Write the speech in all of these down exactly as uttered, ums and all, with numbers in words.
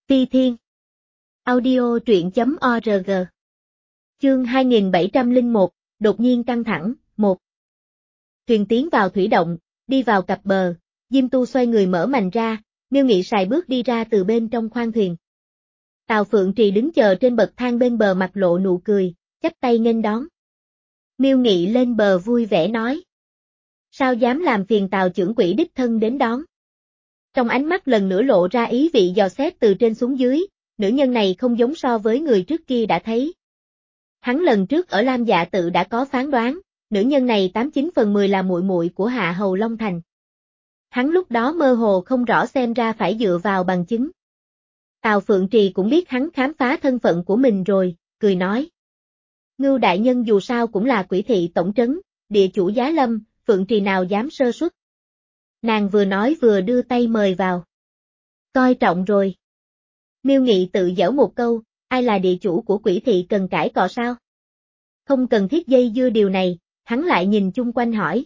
Phi Thiên. Audio truyện chấm org. Chương hai nghìn bảy trăm lẻ một, đột nhiên căng thẳng, một. Thuyền tiến vào thủy động, đi vào cặp bờ, Diêm Tu xoay người mở mành ra, Miêu Nghị sải bước đi ra từ bên trong khoang thuyền. Tào Phượng Trì đứng chờ trên bậc thang bên bờ mặt lộ nụ cười, chắp tay nghênh đón. Miêu Nghị lên bờ vui vẻ nói: Sao dám làm phiền Tào trưởng quỹ đích thân đến đón. Trong ánh mắt lần nữa lộ ra ý vị dò xét từ trên xuống dưới, nữ nhân này không giống so với người trước kia đã thấy. Hắn lần trước ở Lam Dạ Tự đã có phán đoán, nữ nhân này tám chín phần mười là muội muội của Hạ Hầu Long Thành. Hắn lúc đó mơ hồ không rõ xem ra phải dựa vào bằng chứng. Tào Phượng Trì cũng biết hắn khám phá thân phận của mình rồi, cười nói: Ngưu đại nhân dù sao cũng là Quỷ thị tổng trấn, địa chủ giá lâm, Phượng Trì nào dám sơ suất. Nàng vừa nói vừa đưa tay mời vào. Coi trọng rồi. Miêu Nghị tự giễu một câu, ai là địa chủ của Quỷ thị cần cãi cọ sao? Không cần thiết dây dưa điều này, hắn lại nhìn chung quanh hỏi.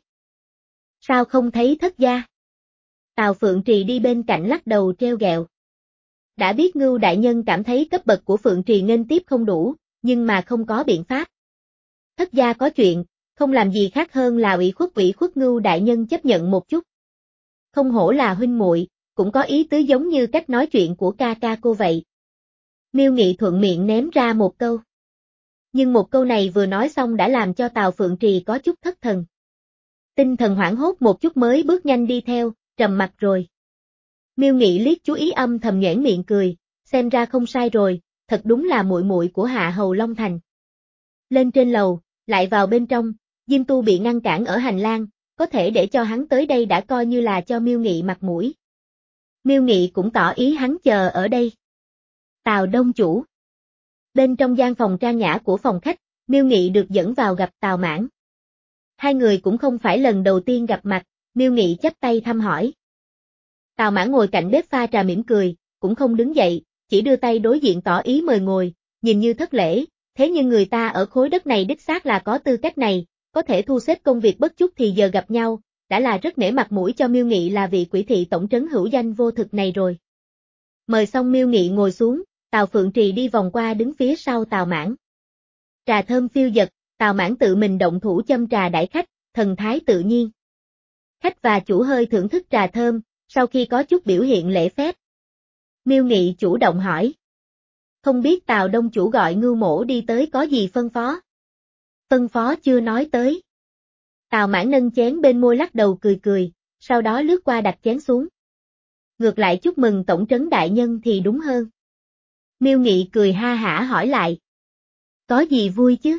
Sao không thấy thất gia? Tào Phượng Trì đi bên cạnh lắc đầu treo ghẹo. Đã biết Ngưu đại nhân cảm thấy cấp bậc của Phượng Trì nghênh tiếp không đủ, nhưng mà không có biện pháp. Thất gia có chuyện, không làm gì khác hơn là ủy khuất ủy khuất Ngưu đại nhân chấp nhận một chút. Không hổ là huynh muội, cũng có ý tứ giống như cách nói chuyện của ca ca cô vậy. Miêu Nghị thuận miệng ném ra một câu. Nhưng một câu này vừa nói xong đã làm cho Tào Phượng Trì có chút thất thần. Tinh thần hoảng hốt một chút mới bước nhanh đi theo, trầm mặt rồi. Miêu Nghị liếc chú ý âm thầm nhoẻn miệng cười, xem ra không sai rồi, thật đúng là muội muội của Hạ Hầu Long Thành. Lên trên lầu, lại vào bên trong, Diêm Tu bị ngăn cản ở hành lang, có thể để cho hắn tới đây đã coi như là cho Miêu Nghị mặt mũi. Miêu Nghị cũng tỏ ý hắn chờ ở đây. Tào Đông chủ. Bên trong gian phòng trang nhã của phòng khách, Miêu Nghị được dẫn vào gặp Tào Mãn. Hai người cũng không phải lần đầu tiên gặp mặt, Miêu Nghị chắp tay thăm hỏi. Tào Mãn ngồi cạnh bếp pha trà mỉm cười, cũng không đứng dậy, chỉ đưa tay đối diện tỏ ý mời ngồi, nhìn như thất lễ, thế nhưng người ta ở khối đất này đích xác là có tư cách này, có thể thu xếp công việc bất chút thì giờ gặp nhau, đã là rất nể mặt mũi cho Miêu Nghị là vị Quỷ thị tổng trấn hữu danh vô thực này rồi. Mời xong Miêu Nghị ngồi xuống, Tào Phượng Trì đi vòng qua đứng phía sau Tào Mãn. Trà thơm phiêu dật, Tào Mãn tự mình động thủ châm trà đãi khách, thần thái tự nhiên. Khách và chủ hơi thưởng thức trà thơm, sau khi có chút biểu hiện lễ phép. Miêu Nghị chủ động hỏi. Không biết Tào Đông chủ gọi Ngưu mỗ đi tới có gì phân phó? Phân phó chưa nói tới. Tào Mãn nâng chén bên môi lắc đầu cười cười, sau đó lướt qua đặt chén xuống. Ngược lại chúc mừng tổng trấn đại nhân thì đúng hơn. Miêu Nghị cười ha hả hỏi lại. Có gì vui chứ?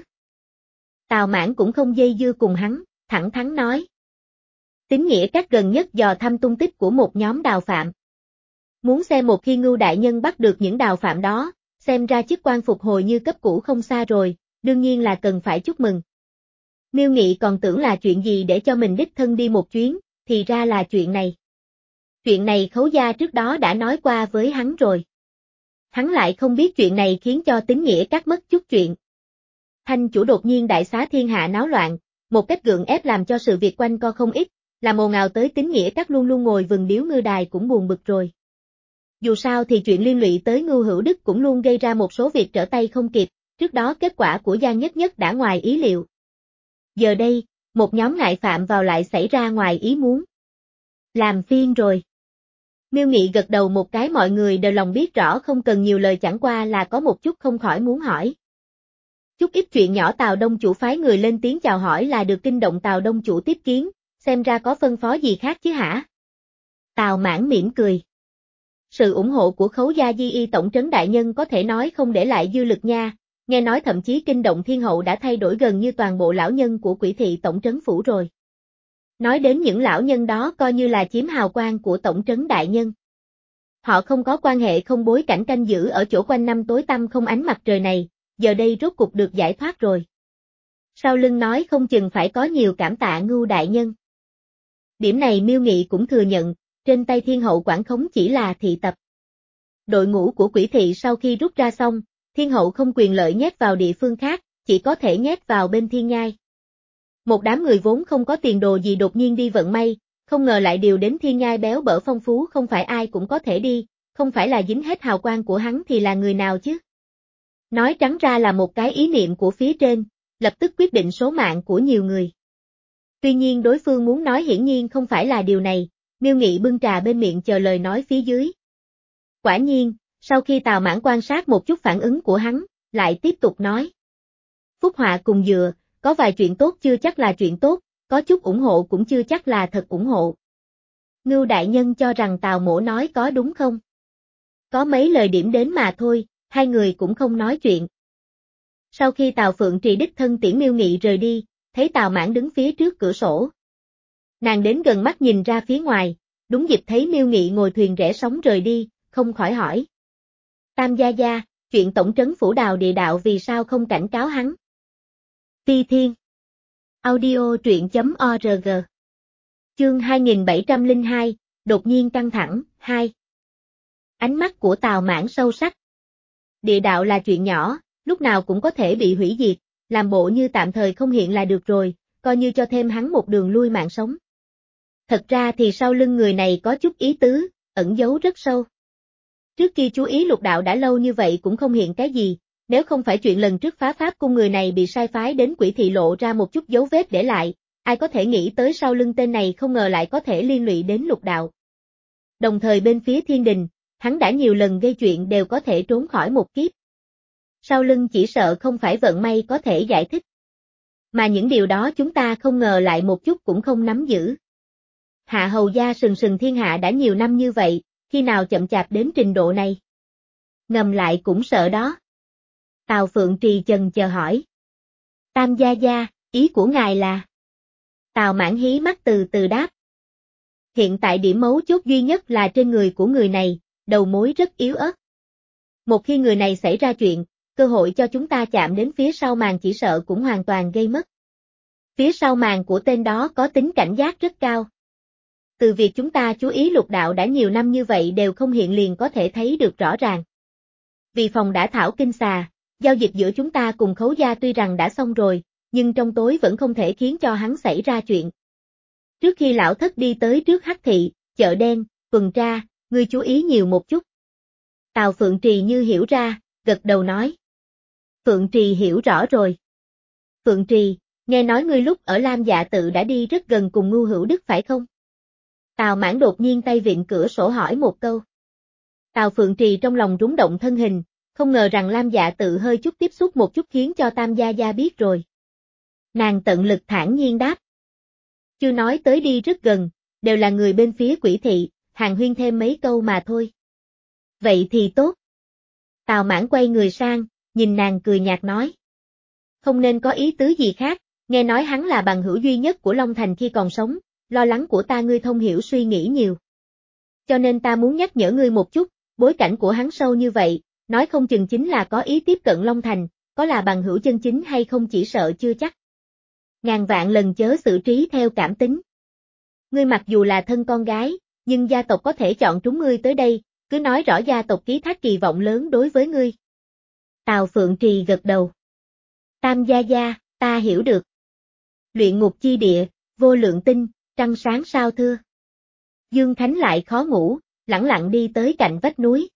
Tào Mãn cũng không dây dưa cùng hắn, thẳng thắn nói. Tín nghĩa các gần nhất dò thăm tung tích của một nhóm đào phạm. Muốn xem một khi Ngưu đại nhân bắt được những đào phạm đó, xem ra chức quan phục hồi như cấp cũ không xa rồi, đương nhiên là cần phải chúc mừng. Miêu Nghị còn tưởng là chuyện gì để cho mình đích thân đi một chuyến, thì ra là chuyện này. Chuyện này Khấu gia trước đó đã nói qua với hắn rồi. Hắn lại không biết chuyện này khiến cho Tín nghĩa cắt mất chút chuyện. Thanh chủ đột nhiên đại xá thiên hạ náo loạn, một cách gượng ép làm cho sự việc quanh co không ít, làm ồn ào tới Tín nghĩa cắt luôn luôn ngồi vừng điếu ngư đài cũng buồn bực rồi. Dù sao thì chuyện liên lụy tới Ngưu Hữu Đức cũng luôn gây ra một số việc trở tay không kịp, trước đó kết quả của Giang Nhất Nhất đã ngoài ý liệu. Giờ đây, một nhóm ngại phạm vào lại xảy ra ngoài ý muốn. Làm phiền rồi. Miêu Nghị gật đầu một cái, mọi người đều lòng biết rõ không cần nhiều lời, chẳng qua là có một chút không khỏi muốn hỏi. Chút ít chuyện nhỏ Tào Đông chủ phái người lên tiếng chào hỏi là được kinh động Tào Đông chủ tiếp kiến, xem ra có phân phó gì khác chứ hả? Tào Mãn mỉm cười. Sự ủng hộ của Khấu gia Di Y tổng trấn đại nhân có thể nói không để lại dư lực nha, nghe nói thậm chí kinh động thiên hậu đã thay đổi gần như toàn bộ lão nhân của Quỷ thị tổng trấn phủ rồi. Nói đến những lão nhân đó coi như là chiếm hào quang của tổng trấn đại nhân. Họ không có quan hệ không bối cảnh canh giữ ở chỗ quanh năm tối tăm không ánh mặt trời này, giờ đây rốt cục được giải thoát rồi. Sau lưng nói không chừng phải có nhiều cảm tạ Ngưu đại nhân. Điểm này Miêu Nghị cũng thừa nhận, trên tay thiên hậu quản khống chỉ là thị tập. Đội ngũ của Quỷ thị sau khi rút ra xong, thiên hậu không quyền lợi nhét vào địa phương khác, chỉ có thể nhét vào bên thiên nhai. Một đám người vốn không có tiền đồ gì đột nhiên đi vận may, không ngờ lại điều đến thiên nhai béo bở phong phú không phải ai cũng có thể đi, không phải là dính hết hào quang của hắn thì là người nào chứ? Nói trắng ra là một cái ý niệm của phía trên, lập tức quyết định số mạng của nhiều người. Tuy nhiên đối phương muốn nói hiển nhiên không phải là điều này, Miêu Nghị bưng trà bên miệng chờ lời nói phía dưới. Quả nhiên, sau khi Tào Mãn quan sát một chút phản ứng của hắn, lại tiếp tục nói. Phúc họa cùng dựa, có vài chuyện tốt chưa chắc là chuyện tốt, có chút ủng hộ cũng chưa chắc là thật ủng hộ. Ngưu đại nhân cho rằng Tào mỗ nói có đúng không? Có mấy lời điểm đến mà thôi, hai người cũng không nói chuyện. Sau khi Tào Phượng Trì đích thân tiễn Miêu Nghị rời đi, thấy Tào Mãn đứng phía trước cửa sổ. Nàng đến gần mắt nhìn ra phía ngoài, đúng dịp thấy Miêu Nghị ngồi thuyền rẽ sóng rời đi, không khỏi hỏi. Tam gia gia, chuyện tổng trấn phủ Đào địa đạo vì sao không cảnh cáo hắn? Ti Thiên. Audio truyện chấm org. Chương hai nghìn bảy trăm lẻ hai, đột nhiên căng thẳng, hai. Ánh mắt của Tào Mãn sâu sắc. Địa đạo là chuyện nhỏ, lúc nào cũng có thể bị hủy diệt, làm bộ như tạm thời không hiện là được rồi, coi như cho thêm hắn một đường lui mạng sống. Thật ra thì sau lưng người này có chút ý tứ, ẩn giấu rất sâu. Trước kia chú ý Lục đạo đã lâu như vậy cũng không hiện cái gì, nếu không phải chuyện lần trước phá pháp cung người này bị sai phái đến Quỷ Thị lộ ra một chút dấu vết để lại, ai có thể nghĩ tới sau lưng tên này không ngờ lại có thể liên lụy đến Lục đạo. Đồng thời bên phía Thiên Đình, hắn đã nhiều lần gây chuyện đều có thể trốn khỏi một kiếp. Sau lưng chỉ sợ không phải vận may có thể giải thích. Mà những điều đó chúng ta không ngờ lại một chút cũng không nắm giữ. Hạ hầu gia sừng sừng thiên hạ đã nhiều năm như vậy, khi nào chậm chạp đến trình độ này? Ngầm lại cũng sợ đó. Tào Phượng Trì chần chờ hỏi. Tam gia gia, ý của ngài là? Tào Mãn hí mắt từ từ đáp. Hiện tại điểm mấu chốt duy nhất là trên người của người này, đầu mối rất yếu ớt. Một khi người này xảy ra chuyện, cơ hội cho chúng ta chạm đến phía sau màn chỉ sợ cũng hoàn toàn gây mất. Phía sau màn của tên đó có tính cảnh giác rất cao. Từ việc chúng ta chú ý Lục đạo đã nhiều năm như vậy đều không hiện liền có thể thấy được rõ ràng. Vì phòng đã thảo kinh xà, giao dịch giữa chúng ta cùng Khấu gia tuy rằng đã xong rồi, nhưng trong tối vẫn không thể khiến cho hắn xảy ra chuyện. Trước khi lão thất đi tới trước Hắc Thị, chợ đen, tuần tra, ngươi chú ý nhiều một chút. Tào Phượng Trì như hiểu ra, gật đầu nói. Phượng Trì hiểu rõ rồi. Phượng Trì, nghe nói ngươi lúc ở Lam Dạ Tự đã đi rất gần cùng Ngưu Hữu Đức phải không? Tào Mãn đột nhiên tay vịn cửa sổ hỏi một câu. Tào Phượng Trì trong lòng rúng động thân hình, không ngờ rằng Lam Dạ Tự hơi chút tiếp xúc một chút khiến cho Tam gia gia biết rồi. Nàng tận lực thản nhiên đáp. Chưa nói tới đi rất gần, đều là người bên phía Quỷ Thị, hàn huyên thêm mấy câu mà thôi. Vậy thì tốt. Tào Mãn quay người sang, nhìn nàng cười nhạt nói. Không nên có ý tứ gì khác, nghe nói hắn là bằng hữu duy nhất của Long Thành khi còn sống, lo lắng của ta ngươi thông hiểu suy nghĩ nhiều. Cho nên ta muốn nhắc nhở ngươi một chút, bối cảnh của hắn sâu như vậy, nói không chừng chính là có ý tiếp cận Long Thành, có là bằng hữu chân chính hay không chỉ sợ chưa chắc. Ngàn vạn lần chớ xử trí theo cảm tính. Ngươi mặc dù là thân con gái, nhưng gia tộc có thể chọn trúng ngươi tới đây, cứ nói rõ gia tộc ký thác kỳ vọng lớn đối với ngươi. Tào Phượng Trì gật đầu. Tam gia gia, ta hiểu được. Luyện ngục chi địa, vô lượng tinh, trăng sáng sao thưa. Dương Khánh lại khó ngủ, lẳng lặng đi tới cạnh vách núi.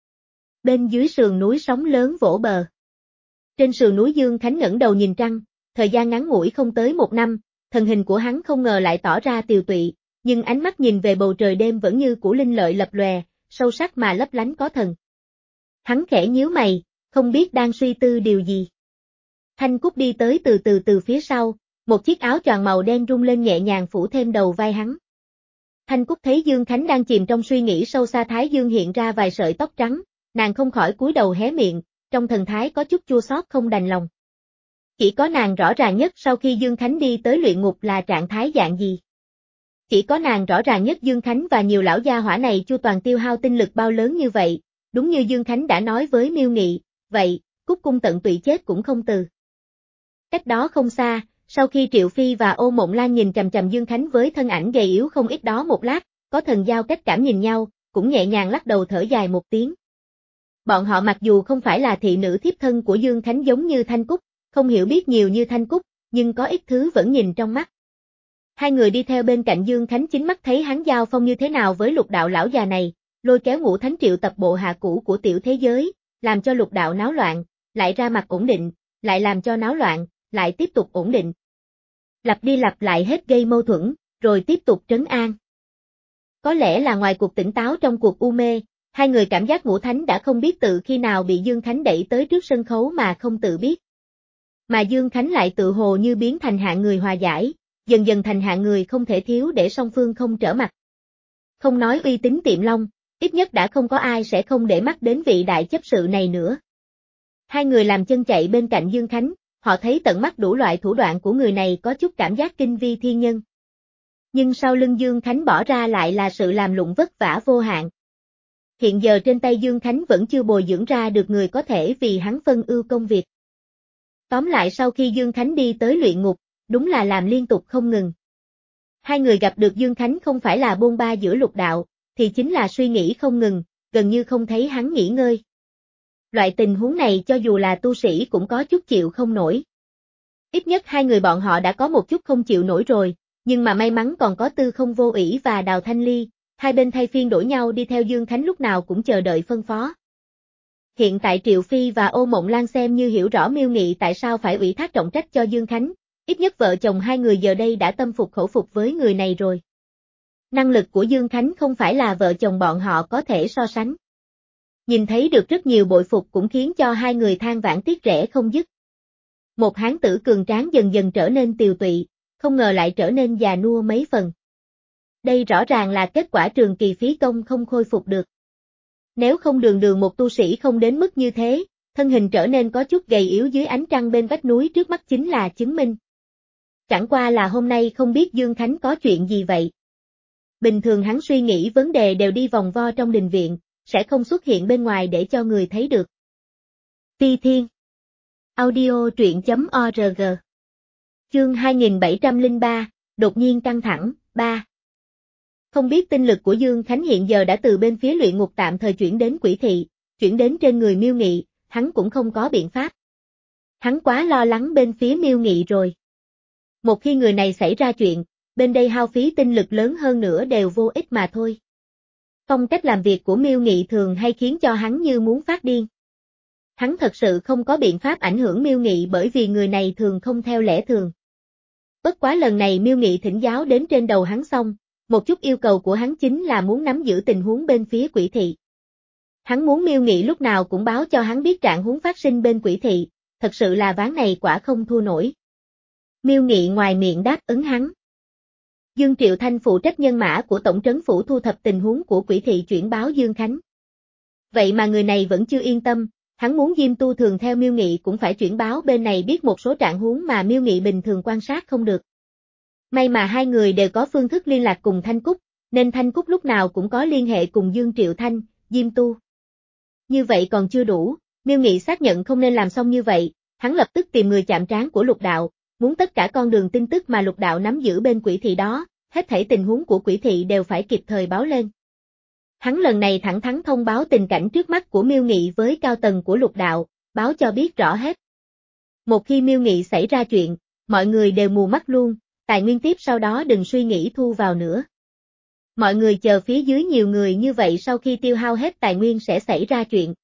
Bên dưới sườn núi sóng lớn vỗ bờ. Trên sườn núi Dương Khánh ngẩng đầu nhìn trăng, thời gian ngắn ngủi không tới một năm, thần hình của hắn không ngờ lại tỏ ra tiều tụy, nhưng ánh mắt nhìn về bầu trời đêm vẫn như của linh lợi lập lòe, sâu sắc mà lấp lánh có thần. Hắn khẽ nhíu mày, không biết đang suy tư điều gì. Thanh Cúc đi tới từ từ từ phía sau, một chiếc áo choàng màu đen rung lên nhẹ nhàng phủ thêm đầu vai hắn. Thanh Cúc thấy Dương Khánh đang chìm trong suy nghĩ sâu xa thái dương hiện ra vài sợi tóc trắng, nàng không khỏi cúi đầu hé miệng, trong thần thái có chút chua xót không đành lòng. Chỉ có nàng rõ ràng nhất sau khi Dương Khánh đi tới luyện ngục là trạng thái dạng gì. Chỉ có nàng rõ ràng nhất Dương Khánh và nhiều lão gia hỏa này chu toàn tiêu hao tinh lực bao lớn như vậy, đúng như Dương Khánh đã nói với Miêu Nghị, vậy, Cúc cung tận tụy chết cũng không từ. Cách đó không xa, sau khi Triệu Phi và Ô Mộng Lan nhìn chằm chằm Dương Khánh với thân ảnh gầy yếu không ít đó một lát, có thần giao cách cảm nhìn nhau, cũng nhẹ nhàng lắc đầu thở dài một tiếng. Bọn họ mặc dù không phải là thị nữ thiếp thân của Dương Khánh giống như Thanh Cúc, không hiểu biết nhiều như Thanh Cúc, nhưng có ít thứ vẫn nhìn trong mắt. Hai người đi theo bên cạnh Dương Khánh chính mắt thấy hắn giao phong như thế nào với Lục đạo lão già này, lôi kéo Ngũ Thánh triệu tập bộ hạ cũ của tiểu thế giới, làm cho lục đạo náo loạn, lại ra mặt ổn định, lại làm cho náo loạn, lại tiếp tục ổn định. Lặp đi lặp lại hết gây mâu thuẫn, rồi tiếp tục trấn an. Có lẽ là ngoài cuộc tỉnh táo trong cuộc u mê, hai người cảm giác Ngũ Thánh đã không biết tự khi nào bị Dương Khánh đẩy tới trước sân khấu mà không tự biết. Mà Dương Khánh lại tự hồ như biến thành hạng người hòa giải, dần dần thành hạng người không thể thiếu để song phương không trở mặt. Không nói uy tín Tiệm Long, ít nhất đã không có ai sẽ không để mắt đến vị đại chấp sự này nữa. Hai người làm chân chạy bên cạnh Dương Khánh, họ thấy tận mắt đủ loại thủ đoạn của người này có chút cảm giác kinh vi thiên nhân. Nhưng sau lưng Dương Khánh bỏ ra lại là sự làm lụng vất vả vô hạn. Hiện giờ trên tay Dương Khánh vẫn chưa bồi dưỡng ra được người có thể vì hắn phân ưu công việc. Tóm lại sau khi Dương Khánh đi tới luyện ngục, đúng là làm liên tục không ngừng. Hai người gặp được Dương Khánh không phải là bôn ba giữa lục đạo, thì chính là suy nghĩ không ngừng, gần như không thấy hắn nghỉ ngơi. Loại tình huống này cho dù là tu sĩ cũng có chút chịu không nổi. Ít nhất hai người bọn họ đã có một chút không chịu nổi rồi, nhưng mà may mắn còn có Tư Không Vô Ỷ và Đào Thanh Ly, hai bên thay phiên đổi nhau đi theo Dương Khánh lúc nào cũng chờ đợi phân phó. Hiện tại Triệu Phi và Ô Mộng Lan xem như hiểu rõ Miêu Nghị tại sao phải ủy thác trọng trách cho Dương Khánh, ít nhất vợ chồng hai người giờ đây đã tâm phục khẩu phục với người này rồi. Năng lực của Dương Khánh không phải là vợ chồng bọn họ có thể so sánh. Nhìn thấy được rất nhiều bội phục cũng khiến cho hai người than vãn tiếc rẻ không dứt. Một hán tử cường tráng dần dần trở nên tiều tụy, không ngờ lại trở nên già nua mấy phần. Đây rõ ràng là kết quả trường kỳ phí công không khôi phục được. Nếu không đường đường một tu sĩ không đến mức như thế, thân hình trở nên có chút gầy yếu dưới ánh trăng bên vách núi trước mắt chính là chứng minh. Chẳng qua là hôm nay không biết Dương Khánh có chuyện gì vậy. Bình thường hắn suy nghĩ vấn đề đều đi vòng vo trong đình viện, sẽ không xuất hiện bên ngoài để cho người thấy được. Phi Thiên Audio truyện chấm org Chương hai nghìn bảy trăm lẻ ba, đột nhiên căng thẳng, ba. Không biết tinh lực của Dương Khánh hiện giờ đã từ bên phía luyện ngục tạm thời chuyển đến Quỷ Thị, chuyển đến trên người Miêu Nghị, hắn cũng không có biện pháp. Hắn quá lo lắng bên phía Miêu Nghị rồi. Một khi người này xảy ra chuyện, bên đây hao phí tinh lực lớn hơn nữa đều vô ích mà thôi. Phong cách làm việc của Miêu Nghị thường hay khiến cho hắn như muốn phát điên. Hắn thật sự không có biện pháp ảnh hưởng Miêu Nghị bởi vì người này thường không theo lẽ thường. Bất quá lần này Miêu Nghị thỉnh giáo đến trên đầu hắn xong, một chút yêu cầu của hắn chính là muốn nắm giữ tình huống bên phía Quỷ Thị. Hắn muốn Miêu Nghị lúc nào cũng báo cho hắn biết trạng huống phát sinh bên Quỷ Thị, thật sự là ván này quả không thua nổi. Miêu Nghị ngoài miệng đáp ứng hắn. Dương Triệu Thanh phụ trách nhân mã của tổng trấn phủ thu thập tình huống của Quỷ Thị chuyển báo Dương Khánh. Vậy mà người này vẫn chưa yên tâm, hắn muốn Diêm Tu thường theo Miêu Nghị cũng phải chuyển báo bên này biết một số trạng huống mà Miêu Nghị bình thường quan sát không được. May mà hai người đều có phương thức liên lạc cùng Thanh Cúc, nên Thanh Cúc lúc nào cũng có liên hệ cùng Dương Triệu Thanh, Diêm Tu. Như vậy còn chưa đủ, Miêu Nghị xác nhận không nên làm xong như vậy, hắn lập tức tìm người chạm trán của Lục Đạo, muốn tất cả con đường tin tức mà Lục Đạo nắm giữ bên Quỷ Thị đó, hết thảy tình huống của Quỷ Thị đều phải kịp thời báo lên. Hắn lần này thẳng thắn thông báo tình cảnh trước mắt của Miêu Nghị với cao tầng của Lục Đạo, báo cho biết rõ hết. Một khi Miêu Nghị xảy ra chuyện, mọi người đều mù mắt luôn, tài nguyên tiếp sau đó đừng suy nghĩ thu vào nữa. Mọi người chờ phía dưới nhiều người như vậy sau khi tiêu hao hết tài nguyên sẽ xảy ra chuyện.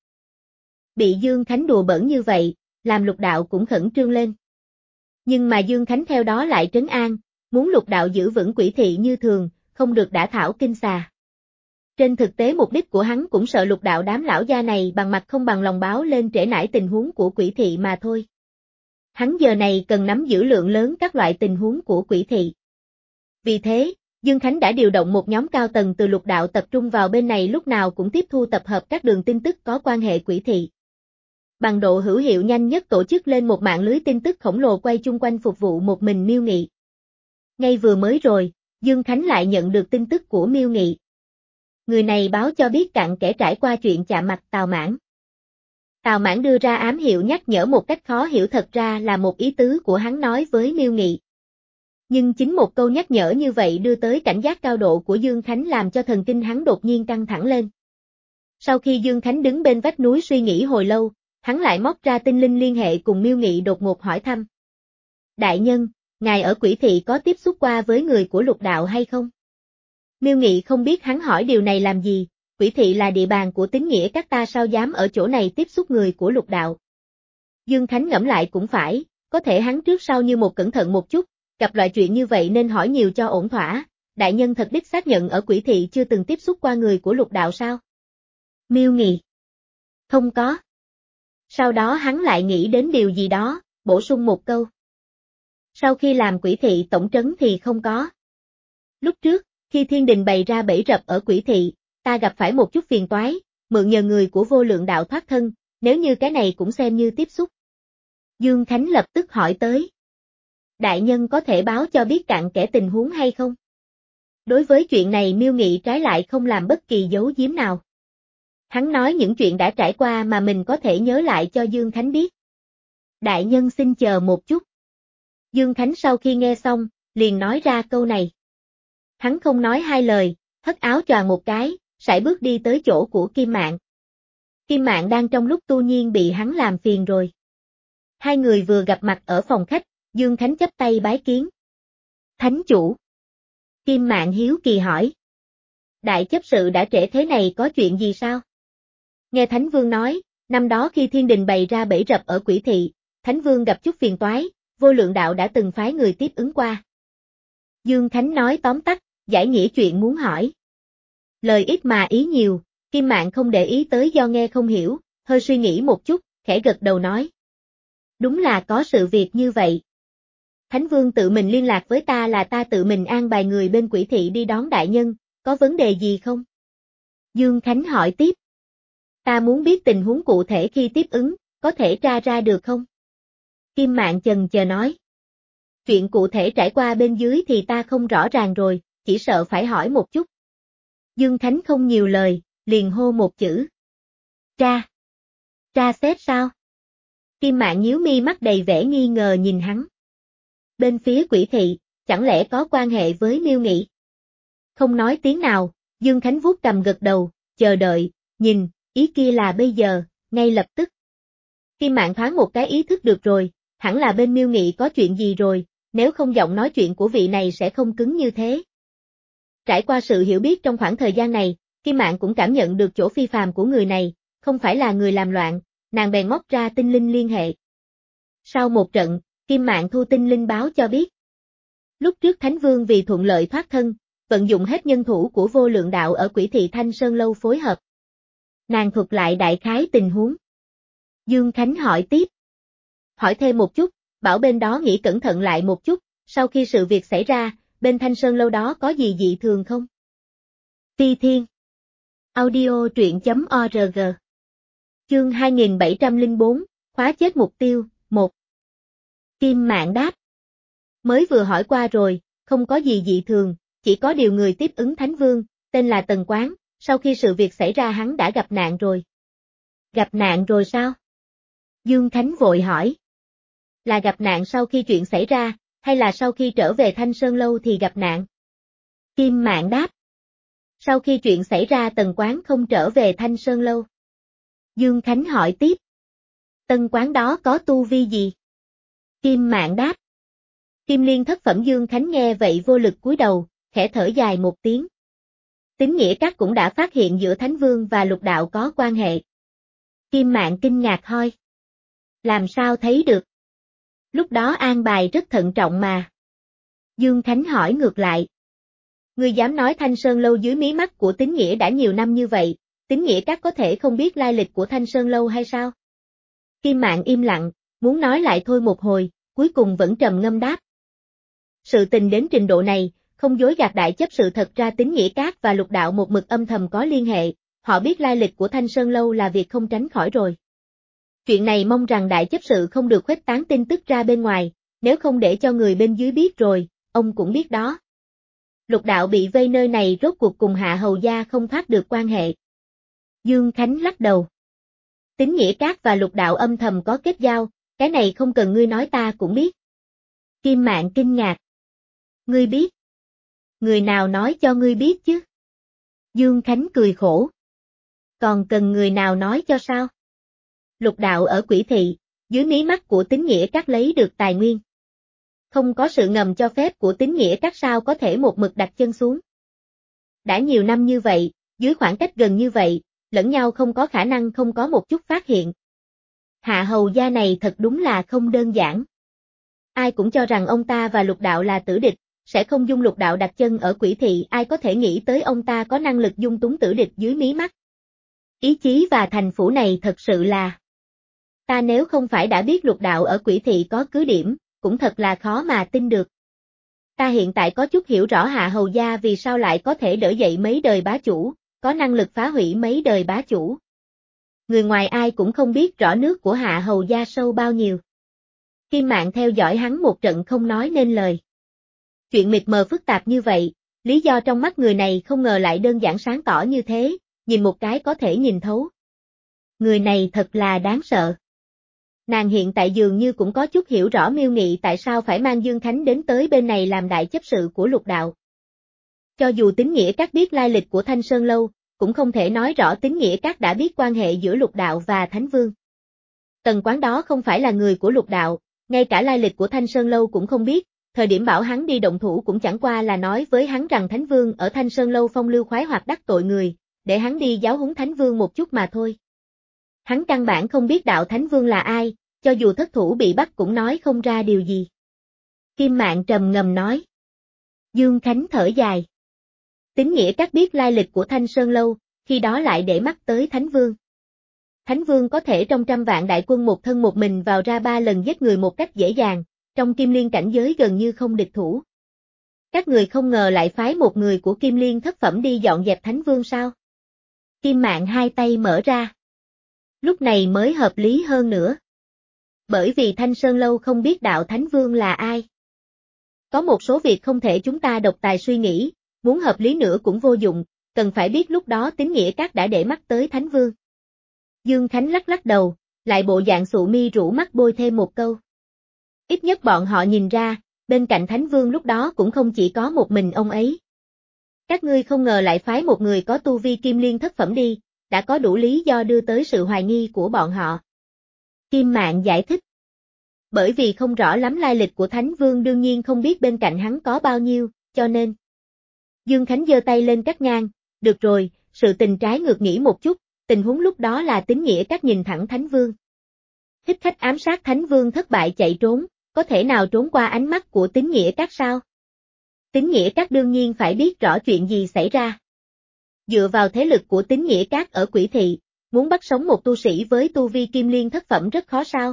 Bị Dương Khánh đùa bỡn như vậy, làm Lục Đạo cũng khẩn trương lên. Nhưng mà Dương Khánh theo đó lại trấn an, muốn Lục Đạo giữ vững Quỷ Thị như thường, không được đả thảo kinh xà. Trên thực tế mục đích của hắn cũng sợ Lục Đạo đám lão gia này bằng mặt không bằng lòng báo lên trễ nải tình huống của Quỷ Thị mà thôi. Hắn giờ này cần nắm giữ lượng lớn các loại tình huống của Quỷ Thị. Vì thế, Dương Khánh đã điều động một nhóm cao tầng từ Lục Đạo tập trung vào bên này lúc nào cũng tiếp thu tập hợp các đường tin tức có quan hệ Quỷ Thị. Bằng độ hữu hiệu nhanh nhất tổ chức lên một mạng lưới tin tức khổng lồ quay chung quanh phục vụ một mình Miêu Nghị. Ngay vừa mới rồi, Dương Khánh lại nhận được tin tức của Miêu Nghị. Người này báo cho biết cặn kẽ trải qua chuyện chạm mặt Tào Mãn. Tào Mãn đưa ra ám hiệu nhắc nhở một cách khó hiểu thật ra là một ý tứ của hắn nói với Miêu Nghị. Nhưng chính một câu nhắc nhở như vậy đưa tới cảnh giác cao độ của Dương Khánh làm cho thần kinh hắn đột nhiên căng thẳng lên. Sau khi Dương Khánh đứng bên vách núi suy nghĩ hồi lâu, hắn lại móc ra tinh linh liên hệ cùng Miêu Nghị đột ngột hỏi thăm. Đại nhân, ngài ở Quỷ Thị có tiếp xúc qua với người của Lục Đạo hay không? Miêu Nghị không biết hắn hỏi điều này làm gì, Quỷ thị là địa bàn của tín nghĩa các ta sao dám ở chỗ này tiếp xúc người của lục đạo. Dương Khánh ngẫm lại cũng phải, có thể hắn trước sau như một cẩn thận một chút, gặp loại chuyện như vậy nên hỏi nhiều cho ổn thỏa, đại nhân thật đích xác nhận ở quỷ thị chưa từng tiếp xúc qua người của lục đạo sao? Miêu Nghị. Không có. Sau đó hắn lại nghĩ đến điều gì đó, bổ sung một câu. Sau khi làm quỷ thị tổng trấn thì không có. Lúc trước, khi thiên đình bày ra bẫy rập ở quỷ thị, ta gặp phải một chút phiền toái, mượn nhờ người của vô lượng đạo thoát thân, nếu như cái này cũng xem như tiếp xúc. Dương Khánh lập tức hỏi tới. Đại nhân có thể báo cho biết cặn kẽ tình huống hay không? Đối với chuyện này Miêu Nghị trái lại không làm bất kỳ giấu giếm nào. Hắn nói những chuyện đã trải qua mà mình có thể nhớ lại cho Dương Khánh biết. Đại nhân xin chờ một chút. Dương Khánh sau khi nghe xong, liền nói ra câu này. Hắn không nói hai lời, hất áo choàng một cái, sải bước đi tới chỗ của Kim Mạn. Kim Mạn đang trong lúc tu nhiên bị hắn làm phiền rồi. Hai người vừa gặp mặt ở phòng khách, Dương Khánh chắp tay bái kiến. Thánh chủ. Kim Mạn hiếu kỳ hỏi. Đại chấp sự đã trễ thế này có chuyện gì sao? Nghe Thánh Vương nói, năm đó khi thiên đình bày ra bẫy rập ở quỷ thị, Thánh Vương gặp chút phiền toái, vô lượng đạo đã từng phái người tiếp ứng qua. Dương Khánh nói tóm tắt, giải nghĩa chuyện muốn hỏi. Lời ít mà ý nhiều, Kim Mạn không để ý tới do nghe không hiểu, hơi suy nghĩ một chút, khẽ gật đầu nói. Đúng là có sự việc như vậy. Thánh Vương tự mình liên lạc với ta là ta tự mình an bài người bên quỷ thị đi đón đại nhân, có vấn đề gì không? Dương Khánh hỏi tiếp. Ta muốn biết tình huống cụ thể khi tiếp ứng, có thể tra ra được không? Kim Mạn chần chờ nói. Chuyện cụ thể trải qua bên dưới thì ta không rõ ràng rồi, chỉ sợ phải hỏi một chút. Dương Khánh không nhiều lời, liền hô một chữ. Tra. Tra xét sao? Kim Mạn nhíu mi mắt đầy vẻ nghi ngờ nhìn hắn. Bên phía quỷ thị, chẳng lẽ có quan hệ với Miêu Nghị? Không nói tiếng nào, Dương Khánh vuốt cầm gật đầu, chờ đợi, nhìn, ý kia là bây giờ, ngay lập tức. Kim Mạn thoáng một cái ý thức được rồi, hẳn là bên Miêu Nghị có chuyện gì rồi, nếu không giọng nói chuyện của vị này sẽ không cứng như thế. Trải qua sự hiểu biết trong khoảng thời gian này, Kim Mạn cũng cảm nhận được chỗ phi phàm của người này, không phải là người làm loạn, nàng bèn móc ra tinh linh liên hệ. Sau một trận, Kim Mạn thu tinh linh báo cho biết. Lúc trước Thánh Vương vì thuận lợi thoát thân, vận dụng hết nhân thủ của vô lượng đạo ở quỷ thị Thanh Sơn Lâu phối hợp. Nàng thuật lại đại khái tình huống. Dương Khánh hỏi tiếp. Hỏi thêm một chút, bảo bên đó nghĩ cẩn thận lại một chút, sau khi sự việc xảy ra, bên Thanh Sơn Lâu đó có gì dị thường không? Phi Thiên. Audio truyện chấm org. Chương hai nghìn bảy trăm lẻ bốn, khóa chết mục tiêu, một. Kim Mạn đáp. Mới vừa hỏi qua rồi, không có gì dị thường, chỉ có điều người tiếp ứng Thánh Vương, tên là Tần Quán, sau khi sự việc xảy ra hắn đã gặp nạn rồi. Gặp nạn rồi sao? Dương Khánh vội hỏi. Là gặp nạn sau khi chuyện xảy ra, hay là sau khi trở về Thanh Sơn Lâu thì gặp nạn? Kim Mạn đáp. Sau khi chuyện xảy ra Tần Quán không trở về Thanh Sơn Lâu. Dương Khánh hỏi tiếp. Tần Quán đó có tu vi gì? Kim Mạn đáp. Kim Liên thất phẩm. Dương Khánh nghe vậy vô lực cúi đầu, khẽ thở dài một tiếng. Tín nghĩa các cũng đã phát hiện giữa Thánh Vương và lục đạo có quan hệ. Kim Mạn kinh ngạc hoi. Làm sao thấy được? Lúc đó an bài rất thận trọng mà. Dương Khánh hỏi ngược lại. Ngươi dám nói Thanh Sơn Lâu dưới mí mắt của Tín Nghĩa đã nhiều năm như vậy, Tín Nghĩa các có thể không biết lai lịch của Thanh Sơn Lâu hay sao? Kim Mạn im lặng, muốn nói lại thôi một hồi, cuối cùng vẫn trầm ngâm đáp. Sự tình đến trình độ này, không dối gạt đại chấp sự, thật ra Tín Nghĩa các và lục đạo một mực âm thầm có liên hệ, họ biết lai lịch của Thanh Sơn Lâu là việc không tránh khỏi rồi. Chuyện này mong rằng đại chấp sự không được khuếch tán tin tức ra bên ngoài, nếu không để cho người bên dưới biết rồi, ông cũng biết đó. Lục đạo bị vây nơi này rốt cuộc cùng Hạ Hầu gia không thoát được quan hệ. Dương Khánh lắc đầu. Tín Nghĩa các và lục đạo âm thầm có kết giao, cái này không cần ngươi nói ta cũng biết. Kim Mạn kinh ngạc. Ngươi biết? Người nào nói cho ngươi biết chứ? Dương Khánh cười khổ. Còn cần người nào nói cho sao? Lục đạo ở quỷ thị, dưới mí mắt của Tín Nghĩa các lấy được tài nguyên. Không có sự ngầm cho phép của Tín Nghĩa các sao có thể một mực đặt chân xuống. Đã nhiều năm như vậy, dưới khoảng cách gần như vậy, lẫn nhau không có khả năng không có một chút phát hiện. Hạ hầu gia này thật đúng là không đơn giản. Ai cũng cho rằng ông ta và Lục Đạo là tử địch, sẽ không dung Lục Đạo đặt chân ở Quỷ Thị, ai có thể nghĩ tới ông ta có năng lực dung túng tử địch dưới mí mắt. Ý chí và thành phủ này thật sự là... Ta nếu không phải đã biết Lục Đạo ở Quỷ Thị có cứ điểm, cũng thật là khó mà tin được. Ta hiện tại có chút hiểu rõ Hạ hầu gia vì sao lại có thể đỡ dậy mấy đời bá chủ, có năng lực phá hủy mấy đời bá chủ. Người ngoài ai cũng không biết rõ nước của Hạ hầu gia sâu bao nhiêu. Kim Mạn theo dõi hắn một trận không nói nên lời. Chuyện mịt mờ phức tạp như vậy, lý do trong mắt người này không ngờ lại đơn giản sáng tỏ như thế, nhìn một cái có thể nhìn thấu. Người này thật là đáng sợ. Nàng hiện tại dường như cũng có chút hiểu rõ Miêu Nghị tại sao phải mang Dương Khánh đến tới bên này làm đại chấp sự của Lục Đạo. Cho dù Tín Nghĩa Các biết lai lịch của Thanh Sơn Lâu, cũng không thể nói rõ Tín Nghĩa Các đã biết quan hệ giữa Lục Đạo và Thánh Vương. Tần Quán đó không phải là người của Lục Đạo, ngay cả lai lịch của Thanh Sơn Lâu cũng không biết, thời điểm bảo hắn đi động thủ cũng chẳng qua là nói với hắn rằng Thánh Vương ở Thanh Sơn Lâu phong lưu khoái hoạt đắc tội người, để hắn đi giáo huấn Thánh Vương một chút mà thôi. Hắn căn bản không biết đạo Thánh Vương là ai, cho dù thất thủ bị bắt cũng nói không ra điều gì. Kim Mạn trầm ngầm nói. Dương Khánh thở dài. Tín Nghĩa Các biết lai lịch của Thanh Sơn Lâu, khi đó lại để mắt tới Thánh Vương. Thánh Vương có thể trong trăm vạn đại quân một thân một mình vào ra ba lần giết người một cách dễ dàng, trong Kim Liên cảnh giới gần như không địch thủ. Các người không ngờ lại phái một người của Kim Liên thất phẩm đi dọn dẹp Thánh Vương sao? Kim Mạn hai tay mở ra. Lúc này mới hợp lý hơn nữa. Bởi vì Thanh Sơn Lâu không biết đạo Thánh Vương là ai. Có một số việc không thể chúng ta độc tài suy nghĩ, muốn hợp lý nữa cũng vô dụng, cần phải biết lúc đó Tín Nghĩa Các đã để mắt tới Thánh Vương. Dương Khánh lắc lắc đầu, lại bộ dạng sụ mi rũ mắt bôi thêm một câu. Ít nhất bọn họ nhìn ra, bên cạnh Thánh Vương lúc đó cũng không chỉ có một mình ông ấy. Các ngươi không ngờ lại phái một người có tu vi Kim Liên thất phẩm đi, đã có đủ lý do đưa tới sự hoài nghi của bọn họ. Kim Mạn giải thích. Bởi vì không rõ lắm lai lịch của Thánh Vương đương nhiên không biết bên cạnh hắn có bao nhiêu, cho nên. Dương Khánh giơ tay lên cắt ngang, được rồi, sự tình trái ngược nghĩ một chút, tình huống lúc đó là Tín Nghĩa Các nhìn thẳng Thánh Vương. Thích khách ám sát Thánh Vương thất bại chạy trốn, có thể nào trốn qua ánh mắt của Tín Nghĩa Các sao? Tín Nghĩa Các đương nhiên phải biết rõ chuyện gì xảy ra. Dựa vào thế lực của Tín Nghĩa Các ở Quỷ Thị, muốn bắt sống một tu sĩ với tu vi Kim Liên thất phẩm rất khó sao?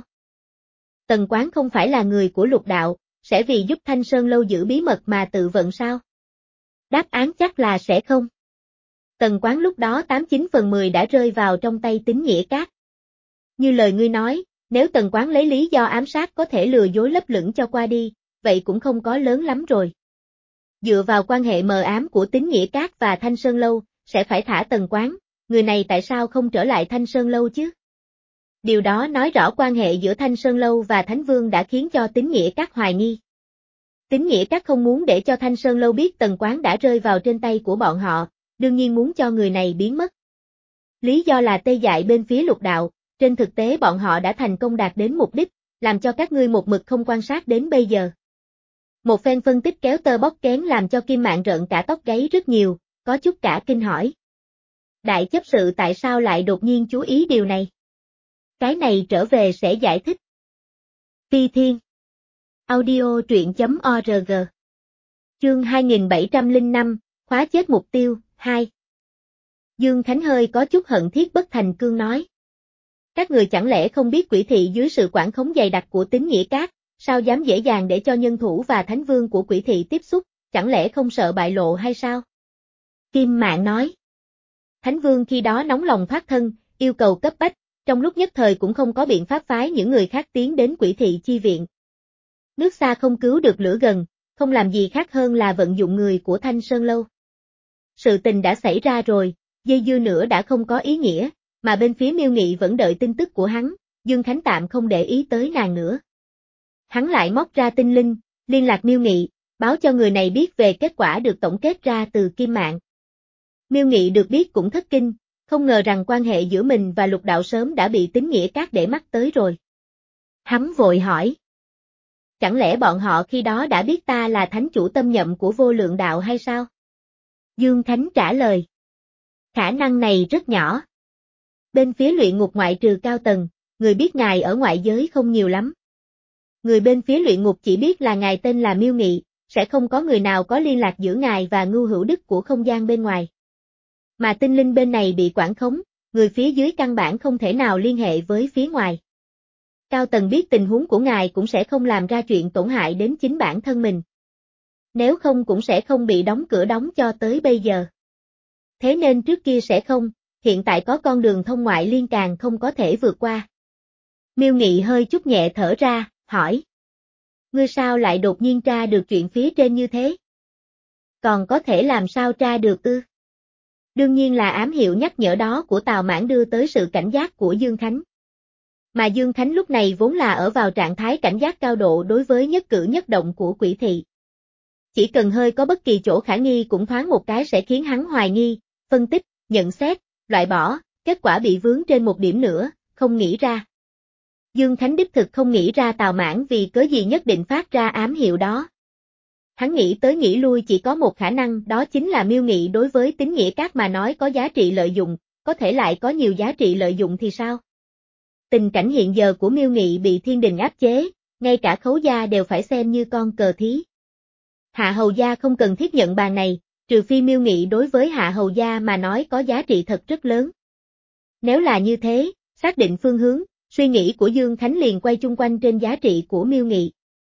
Tần Quán không phải là người của Lục Đạo, sẽ vì giúp Thanh Sơn Lâu giữ bí mật mà tự vận sao? Đáp án chắc là sẽ không. Tần Quán lúc đó tám chín phần mười đã rơi vào trong tay Tín Nghĩa Các. Như lời ngươi nói, nếu Tần Quán lấy lý do ám sát có thể lừa dối lấp lửng cho qua đi, vậy cũng không có lớn lắm rồi. Dựa vào quan hệ mờ ám của Tín Nghĩa Các và Thanh Sơn Lâu, sẽ phải thả Tần Quán, người này tại sao không trở lại Thanh Sơn Lâu chứ? Điều đó nói rõ quan hệ giữa Thanh Sơn Lâu và Thánh Vương đã khiến cho Tín Nghĩa Các hoài nghi. Tín Nghĩa Các không muốn để cho Thanh Sơn Lâu biết Tần Quán đã rơi vào trên tay của bọn họ, đương nhiên muốn cho người này biến mất. Lý do là tê dại bên phía Lục Đạo, trên thực tế bọn họ đã thành công đạt đến mục đích, làm cho các ngươi một mực không quan sát đến bây giờ. Một phen phân tích kéo tơ bóc kén làm cho Kim Mạn rợn cả tóc gáy rất nhiều, có chút cả kinh hỏi. Đại chấp sự tại sao lại đột nhiên chú ý điều này? Cái này trở về sẽ giải thích. Phi Thiên Audio truyện chấm org Chương hai nghìn bảy trăm lẻ năm, khóa chết mục tiêu, hai Dương Khánh hơi có chút hận thiết bất thành cương nói. Các người chẳng lẽ không biết Quỷ Thị dưới sự quản khống dày đặc của Tín Nghĩa Các, sao dám dễ dàng để cho nhân thủ và Thánh Vương của Quỷ Thị tiếp xúc, chẳng lẽ không sợ bại lộ hay sao? Kim Mạn nói. Thánh Vương khi đó nóng lòng thoát thân, yêu cầu cấp bách, trong lúc nhất thời cũng không có biện pháp phái những người khác tiến đến Quỷ Thị chi viện. Nước xa không cứu được lửa gần, không làm gì khác hơn là vận dụng người của Thanh Sơn Lâu. Sự tình đã xảy ra rồi, dây dưa nữa đã không có ý nghĩa, mà bên phía Miêu Nghị vẫn đợi tin tức của hắn, Dương Khánh tạm không để ý tới nàng nữa. Hắn lại móc ra tinh linh, liên lạc Miêu Nghị, báo cho người này biết về kết quả được tổng kết ra từ Kim Mạn. Miêu Nghị được biết cũng thất kinh, không ngờ rằng quan hệ giữa mình và Lục Đạo sớm đã bị Tín Nghĩa Các để mắt tới rồi. Hắn vội hỏi. Chẳng lẽ bọn họ khi đó đã biết ta là thánh chủ tâm nhậm của Vô Lượng Đạo hay sao? Dương Khánh trả lời. Khả năng này rất nhỏ. Bên phía luyện ngục ngoại trừ Cao Tần, người biết ngài ở ngoại giới không nhiều lắm. Người bên phía luyện ngục chỉ biết là ngài tên là Miêu Nghị, sẽ không có người nào có liên lạc giữa ngài và Ngưu Hữu Đức của không gian bên ngoài. Mà tinh linh bên này bị quản khống, người phía dưới căn bản không thể nào liên hệ với phía ngoài. Cao Tần biết tình huống của ngài cũng sẽ không làm ra chuyện tổn hại đến chính bản thân mình. Nếu không cũng sẽ không bị đóng cửa đóng cho tới bây giờ. Thế nên trước kia sẽ không, hiện tại có con đường thông ngoại liên càng không có thể vượt qua. Miêu Nghị hơi chút nhẹ thở ra, hỏi. Ngươi sao lại đột nhiên tra được chuyện phía trên như thế? Còn có thể làm sao tra được ư? Đương nhiên là ám hiệu nhắc nhở đó của Tào Mãn đưa tới sự cảnh giác của Dương Khánh. Mà Dương Khánh lúc này vốn là ở vào trạng thái cảnh giác cao độ đối với nhất cử nhất động của quỷ thị. Chỉ cần hơi có bất kỳ chỗ khả nghi cũng thoáng một cái sẽ khiến hắn hoài nghi, phân tích, nhận xét, loại bỏ, kết quả bị vướng trên một điểm nữa, không nghĩ ra. Dương Khánh đích thực không nghĩ ra Tào Mãn vì cớ gì nhất định phát ra ám hiệu đó. Hắn nghĩ tới nghĩ lui chỉ có một khả năng, đó chính là Miêu Nghị đối với tín nghĩa các mà nói có giá trị lợi dụng, có thể lại có nhiều giá trị lợi dụng thì sao? Tình cảnh hiện giờ của Miêu Nghị bị thiên đình áp chế, ngay cả Khấu gia đều phải xem như con cờ thí. Hạ Hầu gia không cần thiết nhận bàn này, trừ phi Miêu Nghị đối với Hạ Hầu gia mà nói có giá trị thật rất lớn. Nếu là như thế, xác định phương hướng, suy nghĩ của Dương Khánh liền quay chung quanh trên giá trị của Miêu Nghị.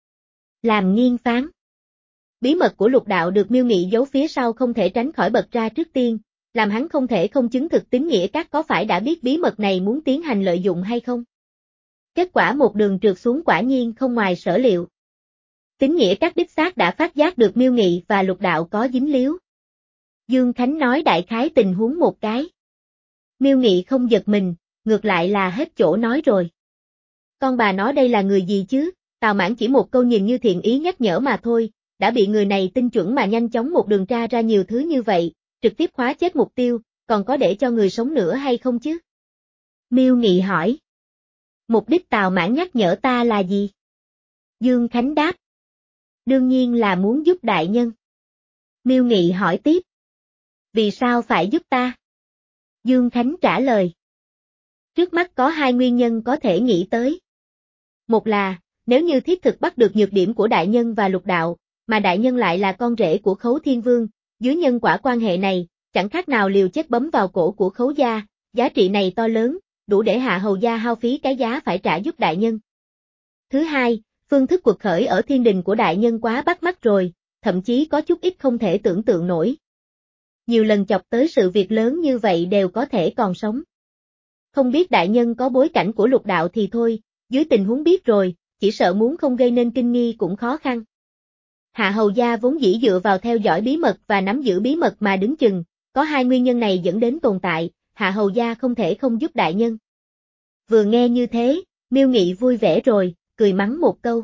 Làm nghiêng phán. Bí mật của lục đạo được Miêu Nghị giấu phía sau không thể tránh khỏi bật ra trước tiên, làm hắn không thể không chứng thực tín nghĩa các có phải đã biết bí mật này muốn tiến hành lợi dụng hay không. Kết quả một đường trượt xuống quả nhiên không ngoài sở liệu. Tín nghĩa các đích xác đã phát giác được Miêu Nghị và lục đạo có dính líu. Dương Khánh nói đại khái tình huống một cái. Miêu Nghị không giật mình, ngược lại là hết chỗ nói rồi. Con bà nó đây là người gì chứ, Tào Mãn chỉ một câu nhìn như thiện ý nhắc nhở mà thôi, đã bị người này tin chuẩn mà nhanh chóng một đường tra ra nhiều thứ như vậy, trực tiếp khóa chết mục tiêu, còn có để cho người sống nữa hay không chứ? Miêu Nghị hỏi. Mục đích Tào Mãn nhắc nhở ta là gì? Dương Khánh đáp. Đương nhiên là muốn giúp đại nhân. Miêu Nghị hỏi tiếp. Vì sao phải giúp ta? Dương Khánh trả lời. Trước mắt có hai nguyên nhân có thể nghĩ tới. Một là, nếu như thiết thực bắt được nhược điểm của đại nhân và lục đạo, mà đại nhân lại là con rể của Khấu Thiên Vương, dưới nhân quả quan hệ này, chẳng khác nào liều chết bấm vào cổ của Khấu gia, giá trị này to lớn, đủ để Hạ Hầu gia hao phí cái giá phải trả giúp đại nhân. Thứ hai, phương thức cuộc khởi ở thiên đình của đại nhân quá bắt mắt rồi, thậm chí có chút ít không thể tưởng tượng nổi. Nhiều lần chọc tới sự việc lớn như vậy đều có thể còn sống. Không biết đại nhân có bối cảnh của lục đạo thì thôi, dưới tình huống biết rồi, chỉ sợ muốn không gây nên kinh nghi cũng khó khăn. Hạ Hầu gia vốn dĩ dựa vào theo dõi bí mật và nắm giữ bí mật mà đứng chừng, có hai nguyên nhân này dẫn đến tồn tại, Hạ Hầu gia không thể không giúp đại nhân. Vừa nghe như thế, Miêu Nghị vui vẻ rồi, cười mắng một câu.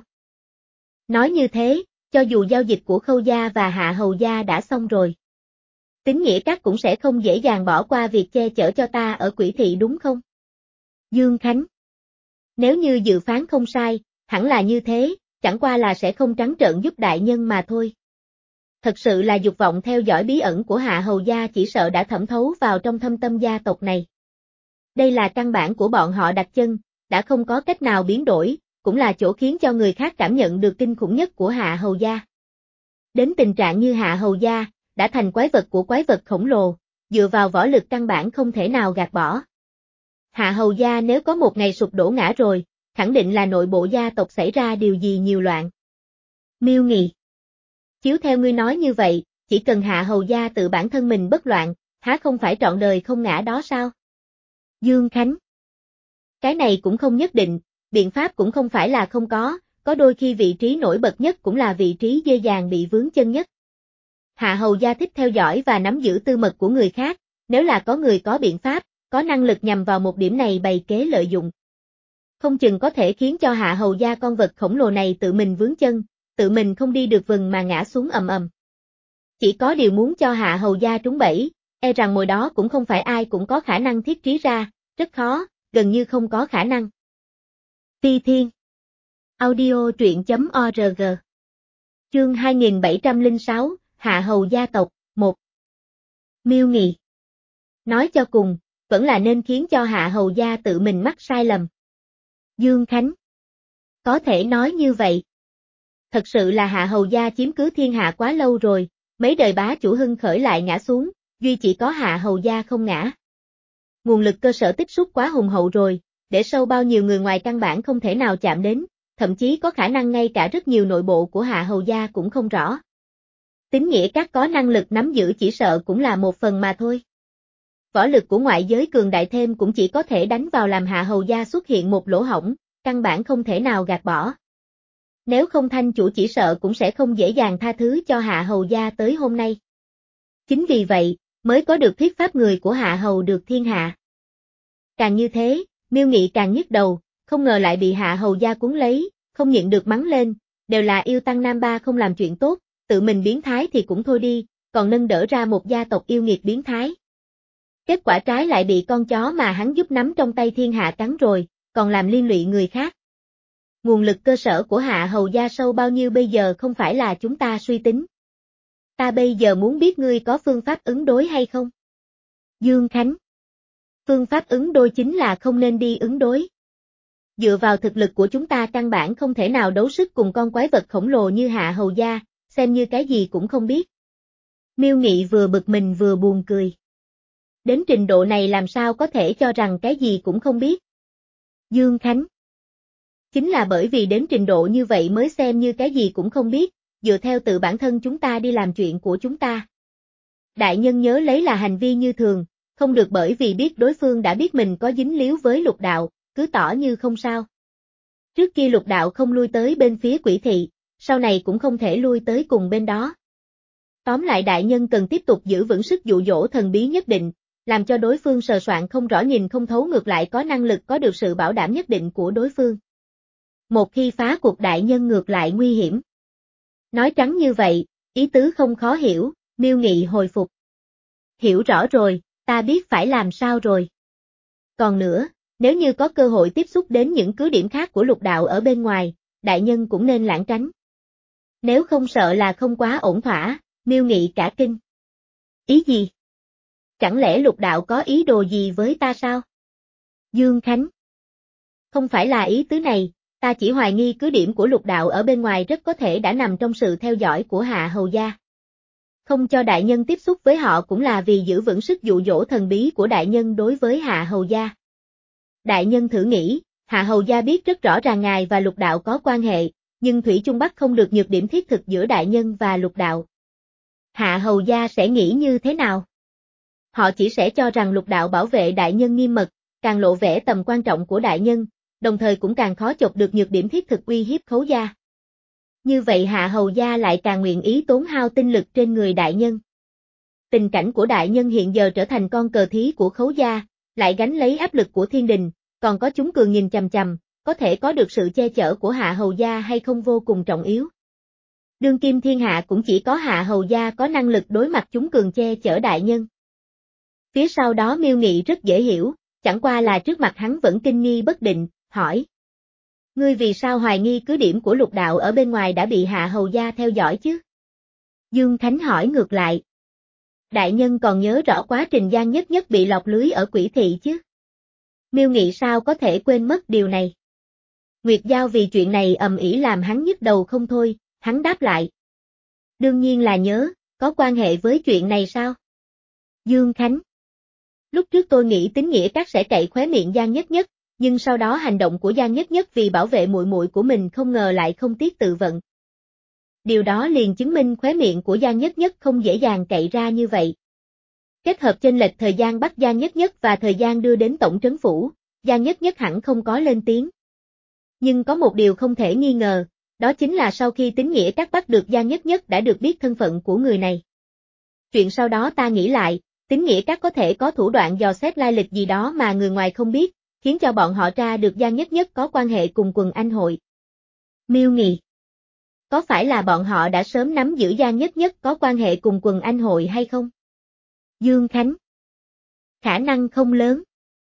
Nói như thế, cho dù giao dịch của Khâu gia và Hạ Hầu gia đã xong rồi. Tín nghĩa các cũng sẽ không dễ dàng bỏ qua việc che chở cho ta ở quỷ thị đúng không? Dương Khánh. Nếu như dự phán không sai, hẳn là như thế, chẳng qua là sẽ không trắng trợn giúp đại nhân mà thôi. Thật sự là dục vọng theo dõi bí ẩn của Hạ Hầu gia chỉ sợ đã thẩm thấu vào trong thâm tâm gia tộc này. Đây là căn bản của bọn họ đặt chân, đã không có cách nào biến đổi, cũng là chỗ khiến cho người khác cảm nhận được kinh khủng nhất của Hạ Hầu gia. Đến tình trạng như Hạ Hầu gia, đã thành quái vật của quái vật khổng lồ, dựa vào võ lực căn bản không thể nào gạt bỏ. Hạ Hầu gia nếu có một ngày sụp đổ ngã rồi, khẳng định là nội bộ gia tộc xảy ra điều gì nhiều loạn. Miêu Nghị. Chiếu theo ngươi nói như vậy, chỉ cần Hạ Hầu gia tự bản thân mình bất loạn, há không phải trọn đời không ngã đó sao? Dương Khánh. Cái này cũng không nhất định, biện pháp cũng không phải là không có, có đôi khi vị trí nổi bật nhất cũng là vị trí dễ dàng bị vướng chân nhất. Hạ Hầu gia thích theo dõi và nắm giữ tư mật của người khác, nếu là có người có biện pháp, có năng lực nhằm vào một điểm này bày kế lợi dụng. Không chừng có thể khiến cho Hạ Hầu gia con vật khổng lồ này tự mình vướng chân, tự mình không đi được vừng mà ngã xuống ầm ầm. Chỉ có điều muốn cho Hạ Hầu gia trúng bẫy, e rằng mồi đó cũng không phải ai cũng có khả năng thiết trí ra, rất khó, gần như không có khả năng. Phi Thiên. Audio truyện chấm org. Chương hai nghìn bảy trăm lẻ sáu, Hạ Hầu gia tộc, một. Miêu Nghị. Nói cho cùng, vẫn là nên khiến cho Hạ Hầu Gia tự mình mắc sai lầm. Dương Khánh. Có thể nói như vậy. Thật sự là Hạ Hầu Gia chiếm cứ thiên hạ quá lâu rồi, mấy đời bá chủ hưng khởi lại ngã xuống, duy chỉ có Hạ Hầu Gia không ngã. Nguồn lực cơ sở tích xúc quá hùng hậu rồi, để sâu bao nhiêu người ngoài căn bản không thể nào chạm đến, thậm chí có khả năng ngay cả rất nhiều nội bộ của Hạ Hầu Gia cũng không rõ. Tín nghĩa các có năng lực nắm giữ chỉ sợ cũng là một phần mà thôi. Võ lực của ngoại giới cường đại thêm cũng chỉ có thể đánh vào làm Hạ Hầu Gia xuất hiện một lỗ hổng, căn bản không thể nào gạt bỏ. Nếu không Thanh chủ chỉ sợ cũng sẽ không dễ dàng tha thứ cho Hạ Hầu Gia tới hôm nay. Chính vì vậy, mới có được thuyết pháp người của Hạ Hầu được thiên hạ. Càng như thế, Miêu Nghị càng nhức đầu, không ngờ lại bị Hạ Hầu Gia cuốn lấy, không nhịn được mắng lên, đều là yêu tăng nam ba không làm chuyện tốt, tự mình biến thái thì cũng thôi đi, còn nâng đỡ ra một gia tộc yêu nghiệt biến thái. Kết quả trái lại bị con chó mà hắn giúp nắm trong tay thiên hạ cắn rồi, còn làm liên lụy người khác. Nguồn lực cơ sở của Hạ Hầu Gia sâu bao nhiêu bây giờ không phải là chúng ta suy tính. Ta bây giờ muốn biết ngươi có phương pháp ứng đối hay không? Dương Khánh. Phương pháp ứng đối chính là không nên đi ứng đối. Dựa vào thực lực của chúng ta căn bản không thể nào đấu sức cùng con quái vật khổng lồ như Hạ Hầu Gia, xem như cái gì cũng không biết. Miêu Nghị vừa bực mình vừa buồn cười. Đến trình độ này làm sao có thể cho rằng cái gì cũng không biết. Dương Khánh. Chính là bởi vì đến trình độ như vậy mới xem như cái gì cũng không biết, dựa theo tự bản thân chúng ta đi làm chuyện của chúng ta. Đại nhân nhớ lấy là hành vi như thường, không được bởi vì biết đối phương đã biết mình có dính líu với Lục đạo, cứ tỏ như không sao. Trước kia Lục đạo không lui tới bên phía Quỷ thị, sau này cũng không thể lui tới cùng bên đó. Tóm lại đại nhân cần tiếp tục giữ vững sức dụ dỗ thần bí nhất định, làm cho đối phương sờ soạn không rõ nhìn không thấu ngược lại có năng lực có được sự bảo đảm nhất định của đối phương. Một khi phá cuộc đại nhân ngược lại nguy hiểm. Nói trắng như vậy, ý tứ không khó hiểu, Miêu Nghị hồi phục. Hiểu rõ rồi, ta biết phải làm sao rồi. Còn nữa, nếu như có cơ hội tiếp xúc đến những cứ điểm khác của Lục đạo ở bên ngoài, đại nhân cũng nên lãng tránh. Nếu không sợ là không quá ổn thỏa, Miêu Nghị cả kinh. Ý gì? Chẳng lẽ Lục đạo có ý đồ gì với ta sao? Dương Khánh. Không phải là ý tứ này, ta chỉ hoài nghi cứ điểm của Lục đạo ở bên ngoài rất có thể đã nằm trong sự theo dõi của Hạ Hầu Gia. Không cho đại nhân tiếp xúc với họ cũng là vì giữ vững sức dụ dỗ thần bí của đại nhân đối với Hạ Hầu Gia. Đại nhân thử nghĩ, Hạ Hầu Gia biết rất rõ ràng ngài và Lục đạo có quan hệ, nhưng thủy chung bắt không được nhược điểm thiết thực giữa đại nhân và Lục đạo. Hạ Hầu Gia sẽ nghĩ như thế nào? Họ chỉ sẽ cho rằng Lục đạo bảo vệ đại nhân nghiêm mật, càng lộ vẻ tầm quan trọng của đại nhân, đồng thời cũng càng khó chọc được nhược điểm thiết thực uy hiếp Khấu Gia. Như vậy Hạ Hầu Gia lại càng nguyện ý tốn hao tinh lực trên người đại nhân. Tình cảnh của đại nhân hiện giờ trở thành con cờ thí của Khấu Gia, lại gánh lấy áp lực của thiên đình, còn có chúng cường nhìn chằm chằm, có thể có được sự che chở của Hạ Hầu Gia hay không vô cùng trọng yếu. Đương kim thiên hạ cũng chỉ có Hạ Hầu Gia có năng lực đối mặt chúng cường che chở đại nhân. Phía sau đó Miêu Nghị rất dễ hiểu, chẳng qua là trước mặt hắn vẫn kinh nghi bất định, hỏi. Ngươi vì sao hoài nghi cứ điểm của Lục đạo ở bên ngoài đã bị Hạ Hầu Gia theo dõi chứ? Dương Khánh hỏi ngược lại. Đại nhân còn nhớ rõ quá trình Giang Nhất Nhất bị lọt lưới ở Quỷ thị chứ? Miêu Nghị sao có thể quên mất điều này? Nguyệt Giao vì chuyện này ầm ĩ làm hắn nhức đầu không thôi, hắn đáp lại. Đương nhiên là nhớ, có quan hệ với chuyện này sao? Dương Khánh. Lúc trước tôi nghĩ Tín Nghĩa Các sẽ cậy khóe miệng Giang Nhất Nhất, nhưng sau đó hành động của Giang Nhất Nhất vì bảo vệ muội muội của mình không ngờ lại không tiếc tự vận. Điều đó liền chứng minh khóe miệng của Giang Nhất Nhất không dễ dàng cậy ra như vậy. Kết hợp chênh lệch thời gian bắt Giang Nhất Nhất và thời gian đưa đến tổng trấn phủ, Giang Nhất Nhất hẳn không có lên tiếng. Nhưng có một điều không thể nghi ngờ, đó chính là sau khi Tín Nghĩa Các bắt được Giang Nhất Nhất đã được biết thân phận của người này. Chuyện sau đó ta nghĩ lại, Tín Nghĩa Các có thể có thủ đoạn dò xét lai lịch gì đó mà người ngoài không biết, khiến cho bọn họ tra được Giang Nhất Nhất có quan hệ cùng quần anh hội. Miêu Nghị. Có phải là bọn họ đã sớm nắm giữ Giang Nhất Nhất có quan hệ cùng quần anh hội hay không? Dương Khánh. Khả năng không lớn.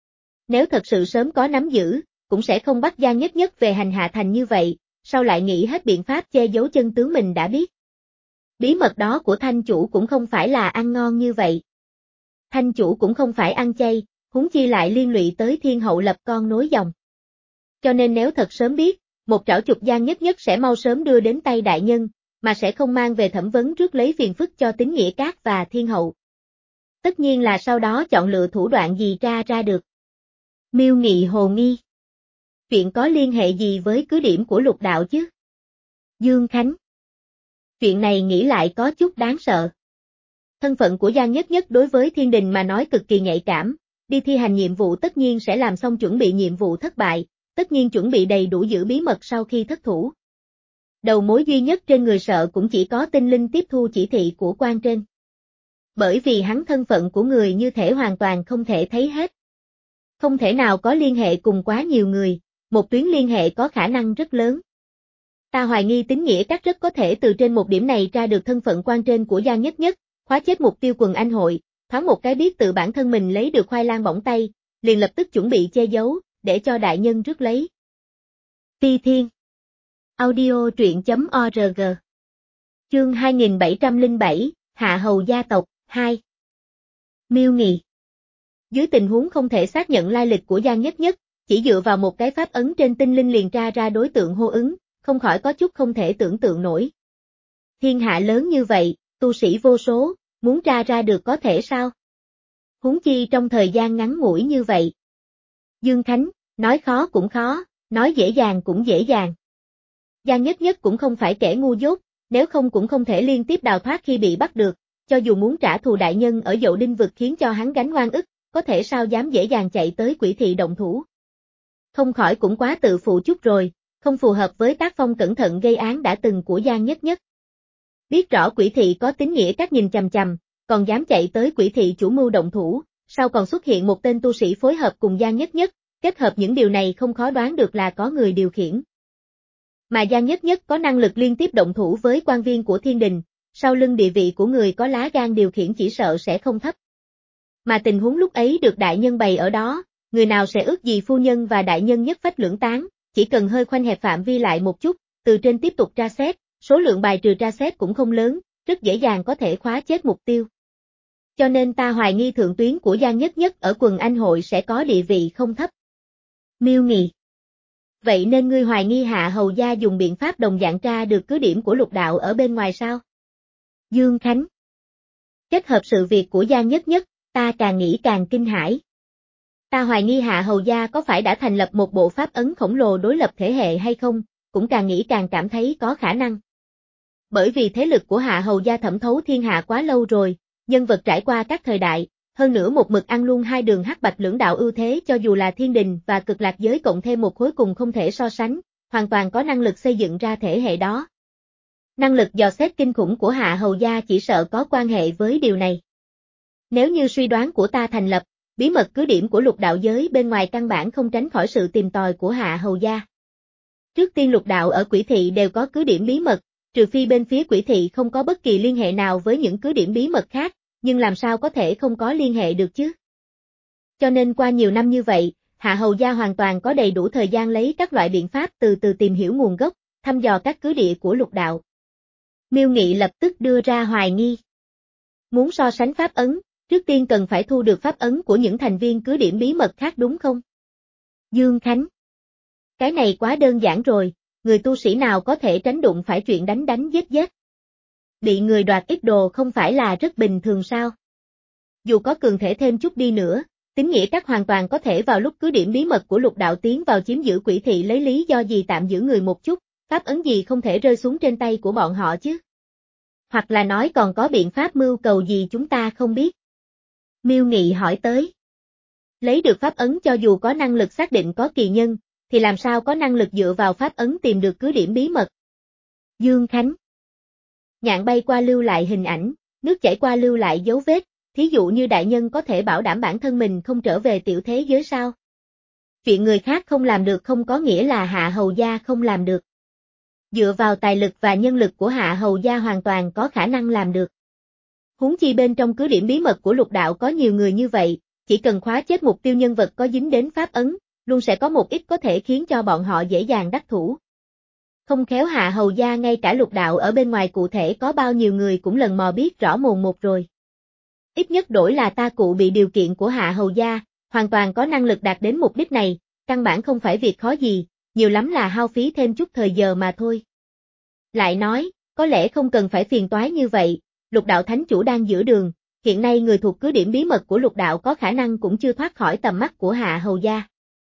Nếu thật sự sớm có nắm giữ, cũng sẽ không bắt Giang Nhất Nhất về hành hạ thành như vậy, sao lại nghĩ hết biện pháp che giấu chân tướng mình đã biết. Bí mật đó của Thanh chủ cũng không phải là ăn ngon như vậy. Thanh chủ cũng không phải ăn chay, huống chi lại liên lụy tới thiên hậu lập con nối dòng. Cho nên nếu thật sớm biết, một trảo chụp Giang Nhất Nhất sẽ mau sớm đưa đến tay đại nhân, mà sẽ không mang về thẩm vấn rước lấy phiền phức cho Tín Nghĩa Các và thiên hậu. Tất nhiên là sau đó chọn lựa thủ đoạn gì tra ra được. Miêu Nghị hồ nghi. Chuyện có liên hệ gì với cứ điểm của Lục đạo chứ? Dương Khánh. Chuyện này nghĩ lại có chút đáng sợ. Thân phận của Giang Nhất Nhất đối với thiên đình mà nói cực kỳ nhạy cảm, đi thi hành nhiệm vụ tất nhiên sẽ làm xong chuẩn bị nhiệm vụ thất bại, tất nhiên chuẩn bị đầy đủ giữ bí mật sau khi thất thủ. Đầu mối duy nhất trên người sợ cũng chỉ có tinh linh tiếp thu chỉ thị của quan trên. Bởi vì hắn thân phận của người như thể hoàn toàn không thể thấy hết. Không thể nào có liên hệ cùng quá nhiều người, một tuyến liên hệ có khả năng rất lớn. Ta hoài nghi Tín Nghĩa Các rất có thể từ trên một điểm này tra được thân phận quan trên của Giang Nhất Nhất, khóa chết mục tiêu quần anh hội, thoáng một cái biết tự bản thân mình lấy được khoai lang bỏng tay, liền lập tức chuẩn bị che giấu, để cho đại nhân rước lấy. Phi Thiên. Audio truyện.org. Chương hai nghìn bảy trăm lẻ bảy, Hạ Hầu gia tộc, hai. Miêu Nghị. Dưới tình huống không thể xác nhận lai lịch của Giang Nhất Nhất, chỉ dựa vào một cái pháp ấn trên tinh linh liền tra ra đối tượng hô ứng, không khỏi có chút không thể tưởng tượng nổi. Thiên hạ lớn như vậy, tu sĩ vô số, muốn tra ra được có thể sao? Huống chi trong thời gian ngắn ngủi như vậy. Dương Khánh, nói khó cũng khó, nói dễ dàng cũng dễ dàng. Giang Nhất Nhất cũng không phải kẻ ngu dốt, nếu không cũng không thể liên tiếp đào thoát khi bị bắt được, cho dù muốn trả thù đại nhân ở Dậu Đinh vực khiến cho hắn gánh oan ức, có thể sao dám dễ dàng chạy tới Quỷ thị động thủ. Không khỏi cũng quá tự phụ chút rồi, không phù hợp với tác phong cẩn thận gây án đã từng của Giang Nhất Nhất. Biết rõ Quỷ thị có Tín Nghĩa Các nhìn chằm chằm, còn dám chạy tới Quỷ thị chủ mưu động thủ, sau còn xuất hiện một tên tu sĩ phối hợp cùng Giang Nhất Nhất, kết hợp những điều này không khó đoán được là có người điều khiển. Mà Giang Nhất Nhất có năng lực liên tiếp động thủ với quan viên của thiên đình, sau lưng địa vị của người có lá gan điều khiển chỉ sợ sẽ không thấp. Mà tình huống lúc ấy được đại nhân bày ở đó, người nào sẽ ước gì phu nhân và đại nhân nhất phách lưỡng tán, chỉ cần hơi khoanh hẹp phạm vi lại một chút, từ trên tiếp tục tra xét, số lượng bài trừ tra xét cũng không lớn, rất dễ dàng có thể khóa chết mục tiêu. Cho nên ta hoài nghi thượng tuyến của Giang Nhất Nhất ở quần anh hội sẽ có địa vị không thấp. Miêu Nghị. Vậy nên ngươi hoài nghi Hạ Hầu gia dùng biện pháp đồng dạng tra được cứ điểm của Lục đạo ở bên ngoài sao? Dương Khánh. Kết hợp sự việc của Giang Nhất Nhất, ta càng nghĩ càng kinh hãi. Ta hoài nghi Hạ Hầu gia có phải đã thành lập một bộ pháp ấn khổng lồ đối lập thể hệ hay không, cũng càng nghĩ càng cảm thấy có khả năng. Bởi vì thế lực của Hạ Hầu gia thẩm thấu thiên hạ quá lâu rồi, nhân vật trải qua các thời đại, hơn nữa một mực ăn luôn hai đường hắc bạch lưỡng đạo ưu thế cho dù là thiên đình và cực lạc giới cộng thêm một khối cùng không thể so sánh, hoàn toàn có năng lực xây dựng ra thể hệ đó. Năng lực dò xét kinh khủng của Hạ Hầu gia chỉ sợ có quan hệ với điều này. Nếu như suy đoán của ta thành lập, bí mật cứ điểm của Lục đạo giới bên ngoài căn bản không tránh khỏi sự tìm tòi của Hạ Hầu gia. Trước tiên Lục đạo ở Quỷ thị đều có cứ điểm bí mật, trừ phi bên phía Quỷ thị không có bất kỳ liên hệ nào với những cứ điểm bí mật khác, nhưng làm sao có thể không có liên hệ được chứ? Cho nên qua nhiều năm như vậy, Hạ Hầu gia hoàn toàn có đầy đủ thời gian lấy các loại biện pháp từ từ tìm hiểu nguồn gốc, thăm dò các cứ địa của Lục đạo. Miêu Nghị lập tức đưa ra hoài nghi. Muốn so sánh pháp ấn, trước tiên cần phải thu được pháp ấn của những thành viên cứ điểm bí mật khác đúng không? Dương Khánh. Cái này quá đơn giản rồi, người tu sĩ nào có thể tránh đụng phải chuyện đánh đánh giết giết. Bị người đoạt ít đồ không phải là rất bình thường sao? Dù có cường thể thêm chút đi nữa, Tín Nghĩa Các hoàn toàn có thể vào lúc cứ điểm bí mật của Lục đạo tiến vào chiếm giữ Quỷ thị lấy lý do gì tạm giữ người một chút, pháp ấn gì không thể rơi xuống trên tay của bọn họ chứ? Hoặc là nói còn có biện pháp mưu cầu gì chúng ta không biết? Miêu Nghị hỏi tới. Lấy được pháp ấn cho dù có năng lực xác định có kỳ nhân, thì làm sao có năng lực dựa vào pháp ấn tìm được cứ điểm bí mật? Dương Khánh. Nhạn bay qua lưu lại hình ảnh, nước chảy qua lưu lại dấu vết, thí dụ như đại nhân có thể bảo đảm bản thân mình không trở về tiểu thế giới sao? Chuyện người khác không làm được không có nghĩa là Hạ Hầu gia không làm được. Dựa vào tài lực và nhân lực của Hạ Hầu gia hoàn toàn có khả năng làm được. Huống chi bên trong cứ điểm bí mật của Lục đạo có nhiều người như vậy, chỉ cần khóa chết mục tiêu nhân vật có dính đến pháp ấn, luôn sẽ có một ít có thể khiến cho bọn họ dễ dàng đắc thủ. Không khéo Hạ Hầu gia ngay cả Lục đạo ở bên ngoài cụ thể có bao nhiêu người cũng lần mò biết rõ mồn một rồi. Ít nhất đổi là ta cụ bị điều kiện của Hạ Hầu gia, hoàn toàn có năng lực đạt đến mục đích này, căn bản không phải việc khó gì, nhiều lắm là hao phí thêm chút thời giờ mà thôi. Lại nói, có lẽ không cần phải phiền toái như vậy, Lục đạo thánh chủ đang giữa đường, hiện nay người thuộc cứ điểm bí mật của Lục đạo có khả năng cũng chưa thoát khỏi tầm mắt của Hạ Hầu gia.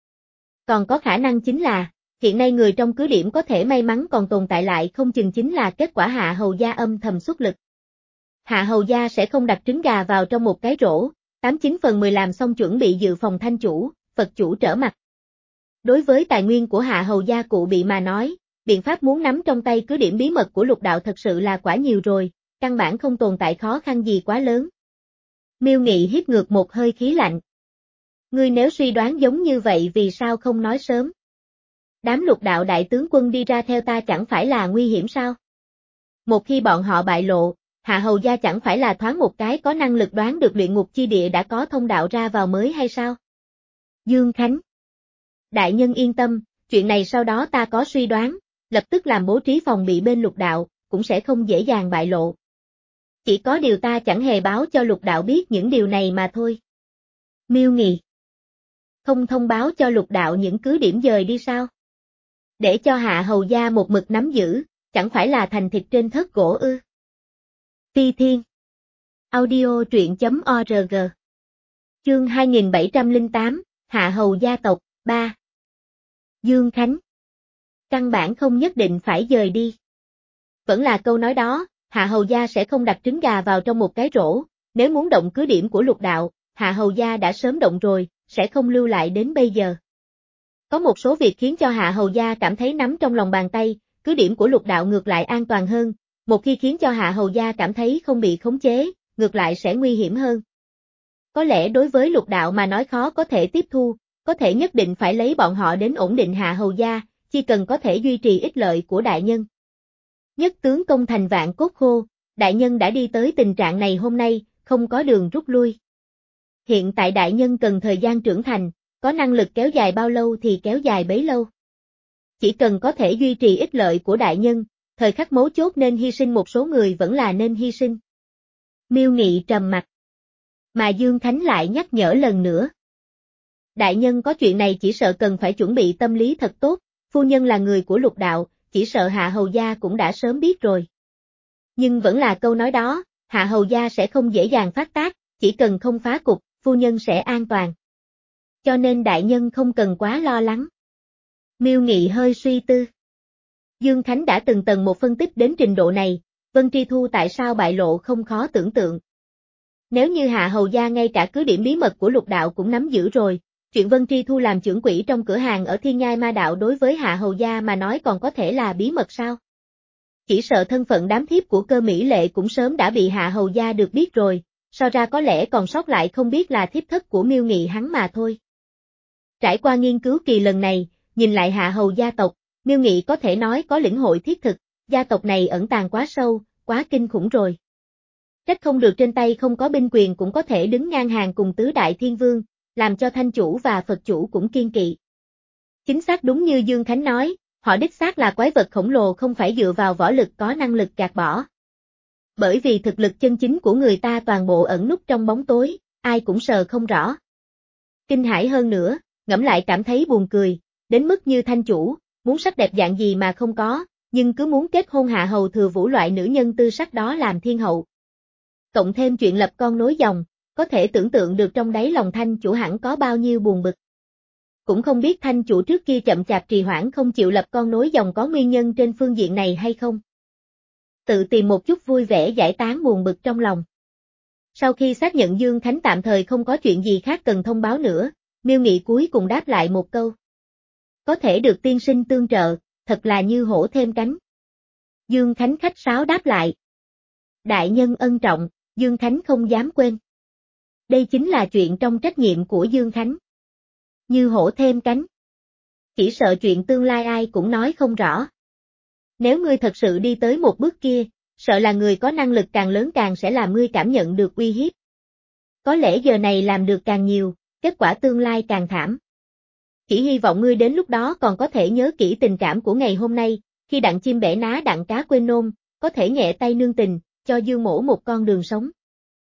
Còn có khả năng chính là, hiện nay người trong cứ điểm có thể may mắn còn tồn tại lại không chừng chính là kết quả Hạ Hầu gia âm thầm xuất lực. Hạ Hầu gia sẽ không đặt trứng gà vào trong một cái rổ, tám chín phần mười làm xong chuẩn bị dự phòng thanh chủ, Phật chủ trở mặt. Đối với tài nguyên của Hạ Hầu gia cụ bị mà nói, biện pháp muốn nắm trong tay cứ điểm bí mật của Lục đạo thật sự là quá nhiều rồi, căn bản không tồn tại khó khăn gì quá lớn. Miêu Nghị hít ngược một hơi khí lạnh. Ngươi nếu suy đoán giống như vậy vì sao không nói sớm? Đám Lục đạo đại tướng quân đi ra theo ta chẳng phải là nguy hiểm sao? Một khi bọn họ bại lộ, Hạ Hầu gia chẳng phải là thoáng một cái có năng lực đoán được luyện ngục chi địa đã có thông đạo ra vào mới hay sao? Dương Khánh. Đại nhân yên tâm, chuyện này sau đó ta có suy đoán, lập tức làm bố trí phòng bị bên Lục đạo, cũng sẽ không dễ dàng bại lộ. Chỉ có điều ta chẳng hề báo cho Lục đạo biết những điều này mà thôi. Miêu Nghị. Không thông báo cho Lục đạo những cứ điểm dời đi sao? Để cho Hạ Hầu gia một mực nắm giữ, chẳng phải là thành thịt trên thớt gỗ ư? Phi Thiên. Audio truyện chấm org. Chương hai nghìn bảy trăm lẻ tám, Hạ Hầu gia tộc, ba. Dương Khánh. Căn bản không nhất định phải dời đi. Vẫn là câu nói đó, Hạ Hầu gia sẽ không đặt trứng gà vào trong một cái rổ, nếu muốn động cứ điểm của Lục đạo, Hạ Hầu gia đã sớm động rồi, sẽ không lưu lại đến bây giờ. Có một số việc khiến cho Hạ Hầu gia cảm thấy nắm trong lòng bàn tay, cứ điểm của Lục đạo ngược lại an toàn hơn, một khi khiến cho Hạ Hầu gia cảm thấy không bị khống chế, ngược lại sẽ nguy hiểm hơn. Có lẽ đối với Lục đạo mà nói khó có thể tiếp thu, có thể nhất định phải lấy bọn họ đến ổn định Hạ Hầu gia, chỉ cần có thể duy trì ích lợi của đại nhân. Nhất tướng công thành vạn cốt khô, đại nhân đã đi tới tình trạng này hôm nay, không có đường rút lui. Hiện tại đại nhân cần thời gian trưởng thành, có năng lực kéo dài bao lâu thì kéo dài bấy lâu. Chỉ cần có thể duy trì ích lợi của đại nhân, thời khắc mấu chốt nên hy sinh một số người vẫn là nên hy sinh. Miêu Nghị trầm mặt. Mà Dương Khánh lại nhắc nhở lần nữa. Đại nhân có chuyện này chỉ sợ cần phải chuẩn bị tâm lý thật tốt, phu nhân là người của Lục đạo, chỉ sợ Hạ Hầu gia cũng đã sớm biết rồi. Nhưng vẫn là câu nói đó, Hạ Hầu gia sẽ không dễ dàng phát tác, chỉ cần không phá cục, phu nhân sẽ an toàn. Cho nên đại nhân không cần quá lo lắng. Miêu Nghị hơi suy tư. Dương Khánh đã từng tầng một phân tích đến trình độ này, Vân Tri Thu tại sao bại lộ không khó tưởng tượng. Nếu như Hạ Hầu gia ngay cả cứ điểm bí mật của Lục đạo cũng nắm giữ rồi, chuyện Vân Tri Thu làm trưởng quỹ trong cửa hàng ở Thiên Nhai Ma Đạo đối với Hạ Hầu gia mà nói còn có thể là bí mật sao? Chỉ sợ thân phận đám thiếp của Cơ Mỹ Lệ cũng sớm đã bị Hạ Hầu gia được biết rồi, so ra có lẽ còn sót lại không biết là thiếp thất của Miêu Nghị hắn mà thôi. Trải qua nghiên cứu kỳ lần này, nhìn lại Hạ Hầu gia tộc, Miêu Nghị có thể nói có lĩnh hội thiết thực, gia tộc này ẩn tàng quá sâu, quá kinh khủng rồi. Trách không được trên tay không có binh quyền cũng có thể đứng ngang hàng cùng tứ đại thiên vương, làm cho thanh chủ và Phật chủ cũng kiên kỵ. Chính xác đúng như Dương Khánh nói, họ đích xác là quái vật khổng lồ không phải dựa vào võ lực có năng lực gạt bỏ. Bởi vì thực lực chân chính của người ta toàn bộ ẩn núp trong bóng tối, ai cũng sờ không rõ. Kinh hãi hơn nữa, ngẫm lại cảm thấy buồn cười, đến mức như thanh chủ, muốn sắc đẹp dạng gì mà không có, nhưng cứ muốn kết hôn Hạ Hầu Thừa Vũ loại nữ nhân tư sắc đó làm thiên hậu. Cộng thêm chuyện lập con nối dòng, có thể tưởng tượng được trong đáy lòng thanh chủ hẳn có bao nhiêu buồn bực. Cũng không biết thanh chủ trước kia chậm chạp trì hoãn không chịu lập con nối dòng có nguyên nhân trên phương diện này hay không. Tự tìm một chút vui vẻ giải tán buồn bực trong lòng. Sau khi xác nhận Dương Khánh tạm thời không có chuyện gì khác cần thông báo nữa, Miêu Nghị cuối cùng đáp lại một câu. Có thể được tiên sinh tương trợ, thật là như hổ thêm cánh. Dương Khánh khách sáo đáp lại. Đại nhân ân trọng, Dương Khánh không dám quên. Đây chính là chuyện trong trách nhiệm của Dương Khánh. Như hổ thêm cánh. Chỉ sợ chuyện tương lai ai cũng nói không rõ. Nếu ngươi thật sự đi tới một bước kia, sợ là người có năng lực càng lớn càng sẽ làm ngươi cảm nhận được uy hiếp. Có lẽ giờ này làm được càng nhiều, kết quả tương lai càng thảm. Chỉ hy vọng ngươi đến lúc đó còn có thể nhớ kỹ tình cảm của ngày hôm nay, khi đặng chim bẻ ná đặng cá quên nôm, có thể nhẹ tay nương tình, cho Dương Mỗ một con đường sống.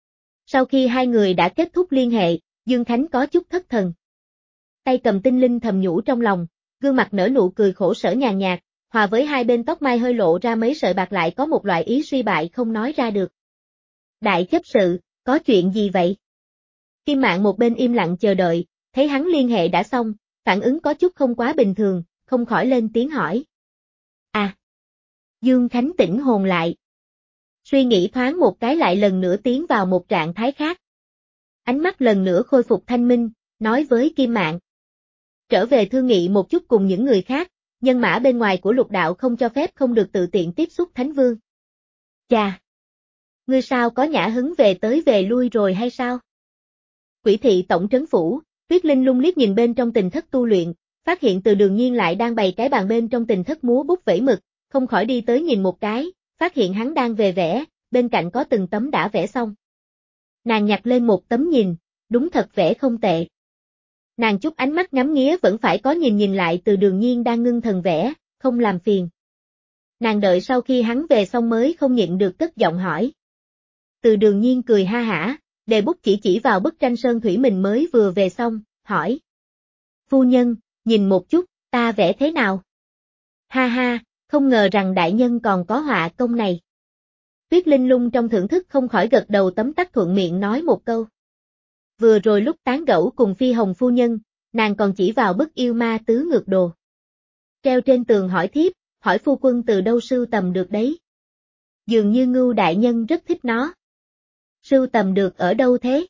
Sau khi hai người đã kết thúc liên hệ, Dương Khánh có chút thất thần. Tay cầm tinh linh thầm nhủ trong lòng, gương mặt nở nụ cười khổ sở nhàn nhạt, hòa với hai bên tóc mai hơi lộ ra mấy sợi bạc lại có một loại ý suy bại không nói ra được. Đại chấp sự, có chuyện gì vậy? Kim Mạn một bên im lặng chờ đợi, thấy hắn liên hệ đã xong, phản ứng có chút không quá bình thường, không khỏi lên tiếng hỏi. À! Dương Khánh tỉnh hồn lại. Suy nghĩ thoáng một cái lại lần nữa tiến vào một trạng thái khác. Ánh mắt lần nữa khôi phục thanh minh, nói với Kim Mạn. Trở về thương nghị một chút cùng những người khác, nhân mã bên ngoài của lục đạo không cho phép không được tự tiện tiếp xúc Thánh Vương. Chà! Ngươi sao có nhã hứng về tới về lui rồi hay sao? Quỷ thị tổng trấn phủ, Tuyết Linh lung liếc nhìn bên trong tình thất tu luyện, phát hiện Từ Đường Nhiên lại đang bày cái bàn bên trong tình thất múa bút vẩy mực, không khỏi đi tới nhìn một cái, phát hiện hắn đang về vẽ, bên cạnh có từng tấm đã vẽ xong. Nàng nhặt lên một tấm nhìn, đúng thật vẽ không tệ. Nàng chút ánh mắt ngắm nghía vẫn phải có nhìn nhìn lại Từ Đường Nhiên đang ngưng thần vẽ, không làm phiền. Nàng đợi sau khi hắn về xong mới không nhịn được cất giọng hỏi. Từ Đường Nhiên cười ha hả, đề bút chỉ chỉ vào bức tranh sơn thủy mình mới vừa về xong, hỏi. Phu nhân, nhìn một chút, ta vẽ thế nào? Ha ha, không ngờ rằng đại nhân còn có họa công này. Tuyết Linh lung trong thưởng thức không khỏi gật đầu tấm tắc thuận miệng nói một câu. Vừa rồi lúc tán gẫu cùng Phi Hồng phu nhân, nàng còn chỉ vào bức yêu ma tứ ngược đồ. Treo trên tường hỏi thiếp, hỏi phu quân từ đâu sưu tầm được đấy. Dường như Ngưu đại nhân rất thích nó. Sưu tầm được ở đâu thế?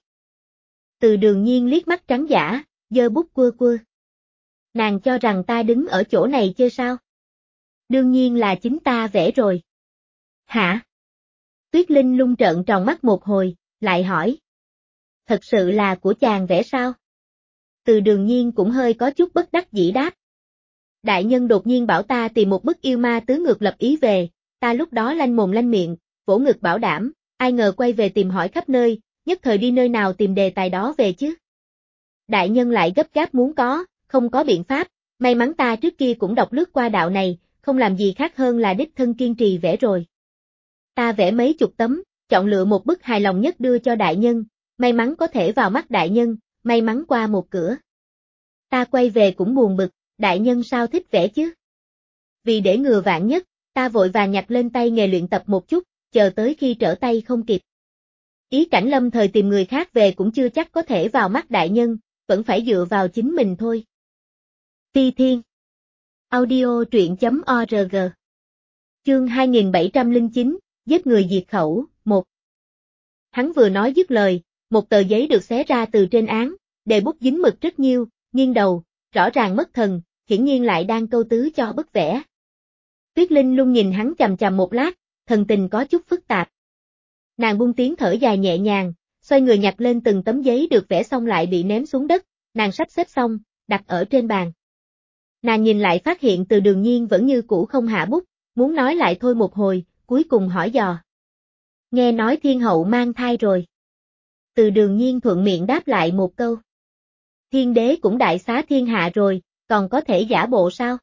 Từ Đường Nhiên liếc mắt trắng dã, giơ bút quơ quơ. Nàng cho rằng ta đứng ở chỗ này chơi sao? Đương nhiên là chính ta vẽ rồi. Hả? Tuyết Linh lung trợn tròn mắt một hồi, lại hỏi. Thật sự là của chàng vẽ sao? Từ Đường Nhiên cũng hơi có chút bất đắc dĩ đáp. Đại nhân đột nhiên bảo ta tìm một bức yêu ma tứ ngược lập ý về, ta lúc đó lanh mồm lanh miệng, vỗ ngực bảo đảm, ai ngờ quay về tìm hỏi khắp nơi, nhất thời đi nơi nào tìm đề tài đó về chứ. Đại nhân lại gấp gáp muốn có, không có biện pháp, may mắn ta trước kia cũng đọc lướt qua đạo này, không làm gì khác hơn là đích thân kiên trì vẽ rồi. Ta vẽ mấy chục tấm, chọn lựa một bức hài lòng nhất đưa cho đại nhân, may mắn có thể vào mắt đại nhân, may mắn qua một cửa. Ta quay về cũng buồn bực, đại nhân sao thích vẽ chứ? Vì để ngừa vạn nhất, ta vội vàng nhặt lên tay nghề luyện tập một chút, chờ tới khi trở tay không kịp. Ý cảnh lâm thời tìm người khác về cũng chưa chắc có thể vào mắt đại nhân, vẫn phải dựa vào chính mình thôi. Phi Thiên Audio truyện chấm org Chương hai nghìn bảy trăm lẻ chín, giết người diệt khẩu, một. Hắn vừa nói dứt lời, một tờ giấy được xé ra từ trên án, đề bút dính mực rất nhiêu, nghiêng đầu, rõ ràng mất thần, hiển nhiên lại đang câu tứ cho bức vẽ. Tuyết Linh lung nhìn hắn chằm chằm một lát, thần tình có chút phức tạp. Nàng buông tiếng thở dài nhẹ nhàng, xoay người nhặt lên từng tấm giấy được vẽ xong lại bị ném xuống đất, nàng sắp xếp xong, đặt ở trên bàn. Nàng nhìn lại phát hiện Từ Đường Nhiên vẫn như cũ không hạ bút, muốn nói lại thôi một hồi, cuối cùng hỏi dò. Nghe nói thiên hậu mang thai rồi. Từ Đường Nhiên thuận miệng đáp lại một câu. Thiên đế cũng đại xá thiên hạ rồi, còn có thể giả bộ sao?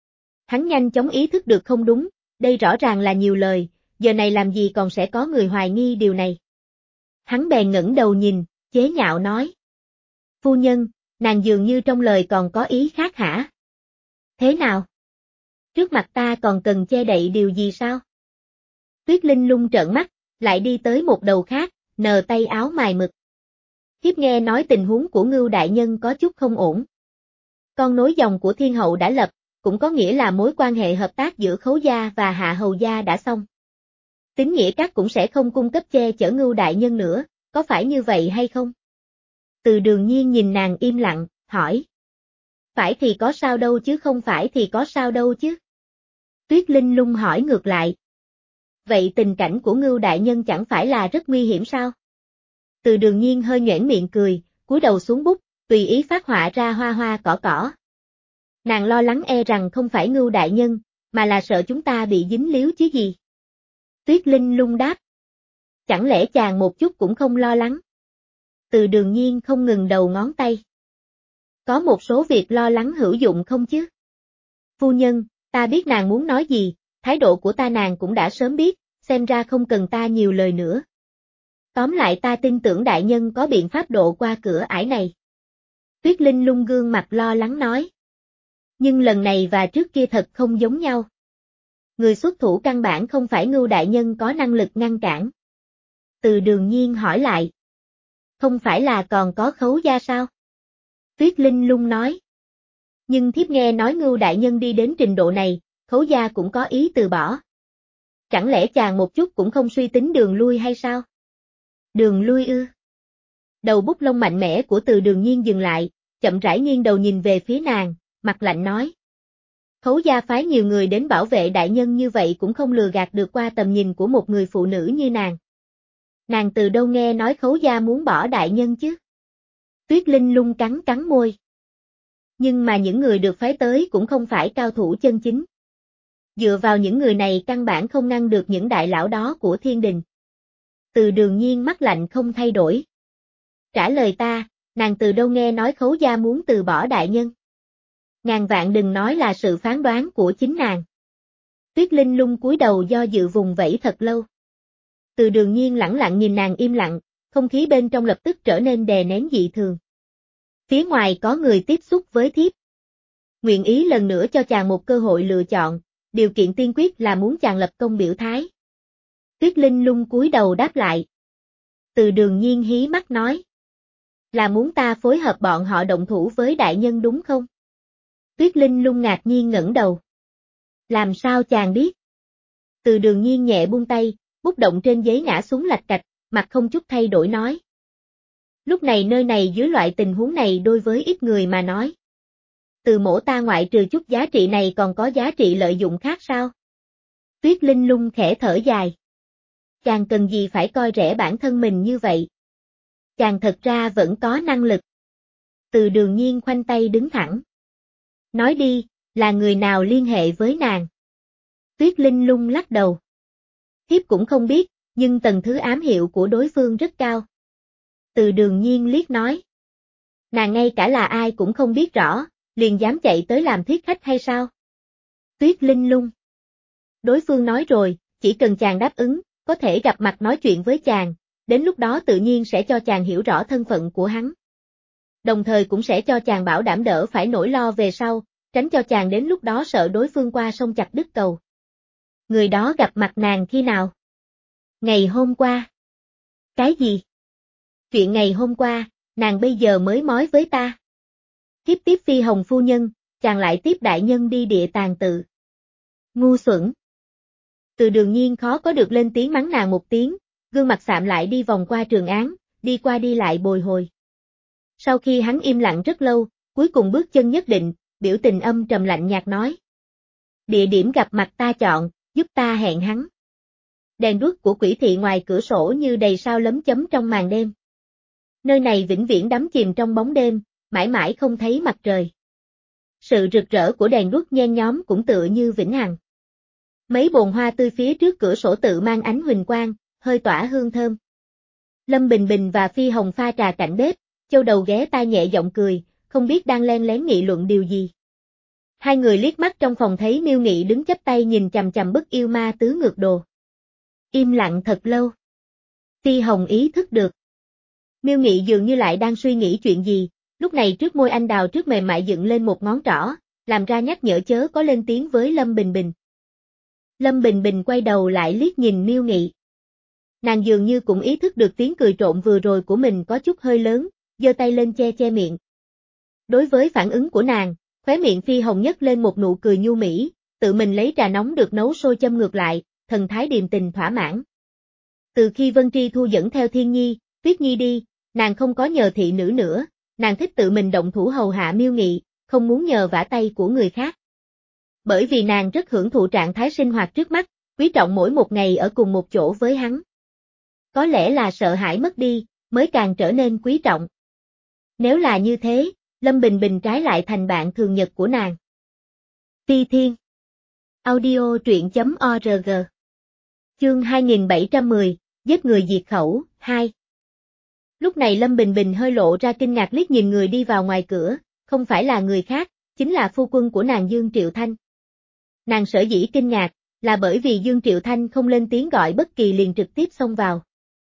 Hắn nhanh chóng ý thức được không đúng, đây rõ ràng là nhiều lời, giờ này làm gì còn sẽ có người hoài nghi điều này. Hắn bèn ngẩng đầu nhìn, chế nhạo nói. Phu nhân, nàng dường như trong lời còn có ý khác hả? Thế nào? Trước mặt ta còn cần che đậy điều gì sao? Tuyết Linh lung trợn mắt, lại đi tới một đầu khác, nờ tay áo mài mực. Thiếp nghe nói tình huống của Ngưu đại nhân có chút không ổn. Con nối dòng của thiên hậu đã lập, cũng có nghĩa là mối quan hệ hợp tác giữa Khấu gia và Hạ hầu gia đã xong. Tín nghĩa các cũng sẽ không cung cấp che chở Ngưu đại nhân nữa, có phải như vậy hay không? Từ Đường Nhiên nhìn nàng im lặng, hỏi. Phải thì có sao đâu chứ không phải thì có sao đâu chứ? Tuyết Linh lung hỏi ngược lại. Vậy tình cảnh của Ngưu đại nhân chẳng phải là rất nguy hiểm sao? Từ Đường Nhiên hơi nhoẻn miệng cười, cúi đầu xuống bút, tùy ý phát họa ra hoa hoa cỏ cỏ. Nàng lo lắng e rằng không phải Ngưu đại nhân, mà là sợ chúng ta bị dính líu chứ gì. Tuyết Linh lung đáp. Chẳng lẽ chàng một chút cũng không lo lắng? Từ Đường Nhiên không ngừng đầu ngón tay. Có một số việc lo lắng hữu dụng không chứ? Phu nhân, ta biết nàng muốn nói gì, thái độ của ta nàng cũng đã sớm biết, xem ra không cần ta nhiều lời nữa. Tóm lại ta tin tưởng đại nhân có biện pháp độ qua cửa ải này. Tuyết Linh Lung gương mặt lo lắng nói. Nhưng lần này và trước kia thật không giống nhau. Người xuất thủ căn bản không phải Ngưu đại nhân có năng lực ngăn cản. Từ Đường Nhiên hỏi lại. Không phải là còn có Khấu gia sao? Tuyết Linh Lung nói. Nhưng thiếp nghe nói Ngưu đại nhân đi đến trình độ này, Khấu gia cũng có ý từ bỏ. Chẳng lẽ chàng một chút cũng không suy tính đường lui hay sao? Đường lui ư? Đầu bút lông mạnh mẽ của Từ Đường Nhiên dừng lại, chậm rãi nghiêng đầu nhìn về phía nàng, mặt lạnh nói. Khấu gia phái nhiều người đến bảo vệ đại nhân như vậy cũng không lừa gạt được qua tầm nhìn của một người phụ nữ như nàng. Nàng từ đâu nghe nói Khấu gia muốn bỏ đại nhân chứ? Tuyết Linh Lung cắn cắn môi. Nhưng mà những người được phái tới cũng không phải cao thủ chân chính. Dựa vào những người này căn bản không ngăn được những đại lão đó của thiên đình. Từ Đường Nhiên mắt lạnh không thay đổi. Trả lời ta, nàng từ đâu nghe nói Khấu gia muốn từ bỏ đại nhân. Ngàn vạn đừng nói là sự phán đoán của chính nàng. Tuyết Linh Lung cúi đầu do dự vùng vẫy thật lâu. Từ Đường Nhiên lẳng lặng nhìn nàng im lặng, không khí bên trong lập tức trở nên đè nén dị thường. Phía ngoài có người tiếp xúc với thiếp. Nguyện ý lần nữa cho chàng một cơ hội lựa chọn, điều kiện tiên quyết là muốn chàng lập công biểu thái. Tuyết Linh Lung cúi đầu đáp lại. Từ Đường Nhiên hí mắt nói. Là muốn ta phối hợp bọn họ động thủ với đại nhân đúng không? Tuyết Linh Lung ngạc nhiên ngẩng đầu. Làm sao chàng biết? Từ Đường Nhiên nhẹ buông tay, bút động trên giấy ngã xuống lạch cạch, mặt không chút thay đổi nói. Lúc này nơi này dưới loại tình huống này đối với ít người mà nói. Từ mổ ta ngoại trừ chút giá trị này còn có giá trị lợi dụng khác sao? Tuyết Linh Lung khẽ thở dài. Chàng cần gì phải coi rẻ bản thân mình như vậy? Chàng thật ra vẫn có năng lực. Từ Đường Nhiên khoanh tay đứng thẳng. Nói đi, là người nào liên hệ với nàng? Tuyết Linh Lung lắc đầu. Thiếp cũng không biết, nhưng tầng thứ ám hiệu của đối phương rất cao. Từ Đường Nhiên liếc nói. Nàng ngay cả là ai cũng không biết rõ, liền dám chạy tới làm thiết khách hay sao? Tuyết Linh Lung. Đối phương nói rồi, chỉ cần chàng đáp ứng, có thể gặp mặt nói chuyện với chàng, đến lúc đó tự nhiên sẽ cho chàng hiểu rõ thân phận của hắn. Đồng thời cũng sẽ cho chàng bảo đảm đỡ phải nỗi lo về sau, tránh cho chàng đến lúc đó sợ đối phương qua sông chặt đứt cầu. Người đó gặp mặt nàng khi nào? Ngày hôm qua. Cái gì? Chuyện ngày hôm qua, nàng bây giờ mới mói với ta. Tiếp tiếp Phi Hồng phu nhân, chàng lại tiếp đại nhân đi địa tàng tự. Ngu xuẩn. Từ Đường Nhiên khó có được lên tiếng mắng nàng một tiếng, gương mặt sạm lại đi vòng qua Trường Án, đi qua đi lại bồi hồi. Sau khi hắn im lặng rất lâu, cuối cùng bước chân nhất định, biểu tình âm trầm lạnh nhạt nói. Địa điểm gặp mặt ta chọn, giúp ta hẹn hắn. Đèn đuốc của quỷ thị ngoài cửa sổ như đầy sao lấm chấm trong màn đêm. Nơi này vĩnh viễn đắm chìm trong bóng đêm, mãi mãi không thấy mặt trời. Sự rực rỡ của đèn đuốc nhen nhóm cũng tựa như vĩnh hằng. Mấy bồn hoa tươi phía trước cửa sổ tự mang ánh huỳnh quang, hơi tỏa hương thơm. Lâm Bình Bình và Phi Hồng pha trà cạnh bếp, châu đầu ghé tai nhẹ giọng cười, không biết đang len lén nghị luận điều gì. Hai người liếc mắt trong phòng thấy Miêu Nghị đứng chắp tay nhìn chằm chằm bức yêu ma tứ ngược đồ. Im lặng thật lâu. Phi Hồng ý thức được. Miêu Nghị dường như lại đang suy nghĩ chuyện gì, lúc này trước môi anh đào trước mềm mại dựng lên một ngón trỏ, làm ra nhắc nhở chớ có lên tiếng với Lâm Bình Bình. Lâm Bình Bình quay đầu lại liếc nhìn Miêu Nghị. Nàng dường như cũng ý thức được tiếng cười trộm vừa rồi của mình có chút hơi lớn, giơ tay lên che che miệng. Đối với phản ứng của nàng, khóe miệng Phi Hồng nhếch lên một nụ cười nhu mỹ, tự mình lấy trà nóng được nấu sôi châm ngược lại, thần thái điềm tình thỏa mãn. Từ khi Vân Tri Thu dẫn theo Thiên Nhi, Tuyết Nhi đi, nàng không có nhờ thị nữ nữa, nàng thích tự mình động thủ hầu hạ Miêu Nghị, không muốn nhờ vả tay của người khác. Bởi vì nàng rất hưởng thụ trạng thái sinh hoạt trước mắt, quý trọng mỗi một ngày ở cùng một chỗ với hắn. Có lẽ là sợ hãi mất đi, mới càng trở nên quý trọng. Nếu là như thế, Lâm Bình Bình trái lại thành bạn thường nhật của nàng. Phi Thiên Audio truyện chấm org Chương hai nghìn bảy trăm mười, giết người diệt khẩu, hai. Lúc này Lâm Bình Bình hơi lộ ra kinh ngạc liếc nhìn người đi vào ngoài cửa, không phải là người khác, chính là phu quân của nàng Dương Triệu Thanh. Nàng sở dĩ kinh ngạc, là bởi vì Dương Triệu Thanh không lên tiếng gọi bất kỳ liền trực tiếp xông vào.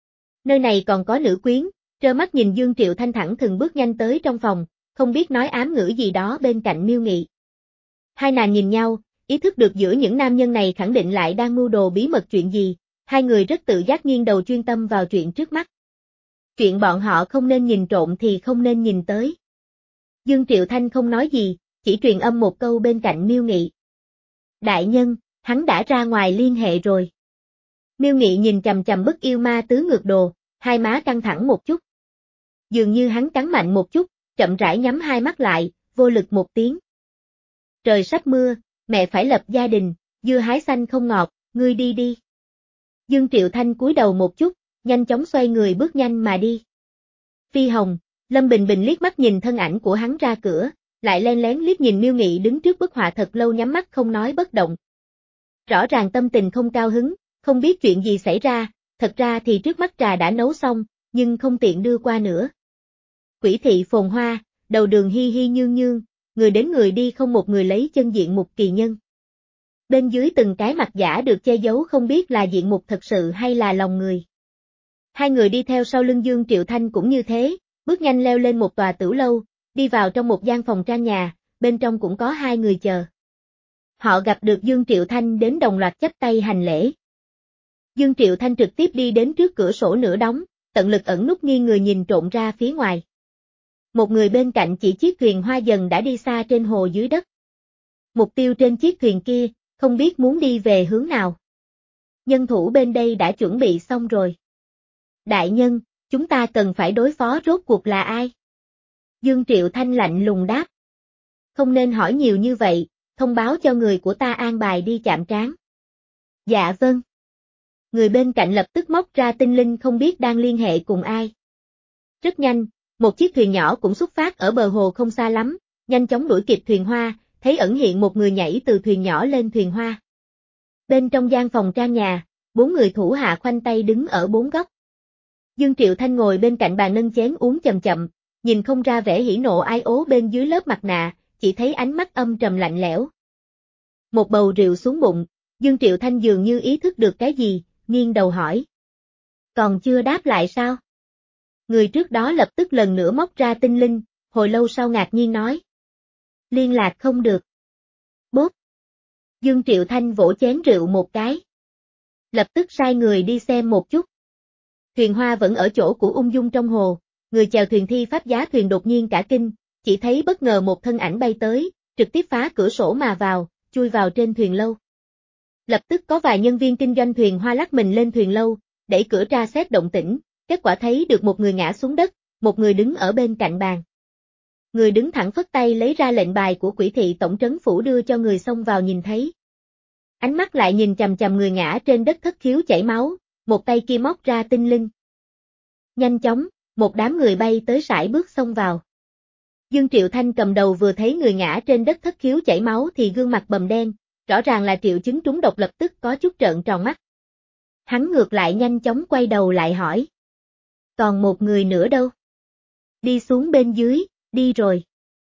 Nơi này còn có nữ quyến, trơ mắt nhìn Dương Triệu Thanh thẳng thừng bước nhanh tới trong phòng, không biết nói ám ngữ gì đó bên cạnh Miêu Nghị. Hai nàng nhìn nhau, ý thức được giữa những nam nhân này khẳng định lại đang mưu đồ bí mật chuyện gì, hai người rất tự giác nghiêng đầu chuyên tâm vào chuyện trước mắt. Chuyện bọn họ không nên nhìn trộm thì không nên nhìn tới. Dương Triệu Thanh không nói gì, chỉ truyền âm một câu bên cạnh Miêu Nghị. Đại nhân, hắn đã ra ngoài liên hệ rồi. Miêu Nghị nhìn chằm chằm bức yêu ma tứ ngược đồ, hai má căng thẳng một chút. Dường như hắn cắn mạnh một chút, chậm rãi nhắm hai mắt lại, vô lực một tiếng. Trời sắp mưa, mẹ phải lập gia đình, dưa hái xanh không ngọt, ngươi đi đi. Dương Triệu Thanh cúi đầu một chút, nhanh chóng xoay người bước nhanh mà đi. Phi Hồng, Lâm Bình Bình liếc mắt nhìn thân ảnh của hắn ra cửa, lại len lén liếc nhìn Miêu Nghị đứng trước bức họa thật lâu nhắm mắt không nói bất động. Rõ ràng tâm tình không cao hứng, không biết chuyện gì xảy ra, thật ra thì trước mắt trà đã nấu xong, nhưng không tiện đưa qua nữa. Quỷ thị phồn hoa, đầu đường hi hi nhương nhương, người đến người đi không một người lấy chân diện mục kỳ nhân. Bên dưới từng cái mặt giả được che giấu không biết là diện mục thật sự hay là lòng người. Hai người đi theo sau lưng Dương Triệu Thanh cũng như thế, bước nhanh leo lên một tòa tửu lâu, đi vào trong một gian phòng trang nhà, bên trong cũng có hai người chờ. Họ gặp được Dương Triệu Thanh đến đồng loạt chắp tay hành lễ. Dương Triệu Thanh trực tiếp đi đến trước cửa sổ nửa đóng, tận lực ẩn nút nghiêng người nhìn trộm ra phía ngoài. Một người bên cạnh chỉ chiếc thuyền hoa dần đã đi xa trên hồ dưới đất. Mục tiêu trên chiếc thuyền kia, không biết muốn đi về hướng nào. Nhân thủ bên đây đã chuẩn bị xong rồi. Đại nhân, chúng ta cần phải đối phó rốt cuộc là ai? Dương Triệu Thanh lạnh lùng đáp. Không nên hỏi nhiều như vậy, thông báo cho người của ta an bài đi chạm trán. Dạ vâng. Người bên cạnh lập tức móc ra tinh linh không biết đang liên hệ cùng ai. Rất nhanh, một chiếc thuyền nhỏ cũng xuất phát ở bờ hồ không xa lắm, nhanh chóng đuổi kịp thuyền hoa, thấy ẩn hiện một người nhảy từ thuyền nhỏ lên thuyền hoa. Bên trong gian phòng trang nhà, bốn người thủ hạ khoanh tay đứng ở bốn góc. Dương Triệu Thanh ngồi bên cạnh bàn nâng chén uống chậm chậm, nhìn không ra vẻ hỉ nộ ai ố bên dưới lớp mặt nạ, chỉ thấy ánh mắt âm trầm lạnh lẽo. Một bầu rượu xuống bụng, Dương Triệu Thanh dường như ý thức được cái gì, nghiêng đầu hỏi. Còn chưa đáp lại sao? Người trước đó lập tức lần nữa móc ra tinh linh, hồi lâu sau ngạc nhiên nói. Liên lạc không được. Bốp. Dương Triệu Thanh vỗ chén rượu một cái. Lập tức sai người đi xem một chút. Thuyền hoa vẫn ở chỗ của ung dung trong hồ, người chèo thuyền thi pháp giá thuyền đột nhiên cả kinh, chỉ thấy bất ngờ một thân ảnh bay tới, trực tiếp phá cửa sổ mà vào, chui vào trên thuyền lâu. Lập tức có vài nhân viên kinh doanh thuyền hoa lắc mình lên thuyền lâu, đẩy cửa tra xét động tĩnh, kết quả thấy được một người ngã xuống đất, một người đứng ở bên cạnh bàn. Người đứng thẳng phất tay lấy ra lệnh bài của quỷ thị tổng trấn phủ đưa cho người xông vào nhìn thấy. Ánh mắt lại nhìn chằm chằm người ngã trên đất thất khiếu chảy máu, một tay kia móc ra tinh linh. Nhanh chóng, một đám người bay tới sải bước xông vào. Dương Triệu Thanh cầm đầu vừa thấy người ngã trên đất thất khiếu chảy máu thì gương mặt bầm đen, rõ ràng là triệu chứng trúng độc lập tức có chút trợn tròn mắt. Hắn ngược lại nhanh chóng quay đầu lại hỏi. Còn một người nữa đâu? Đi xuống bên dưới, đi rồi.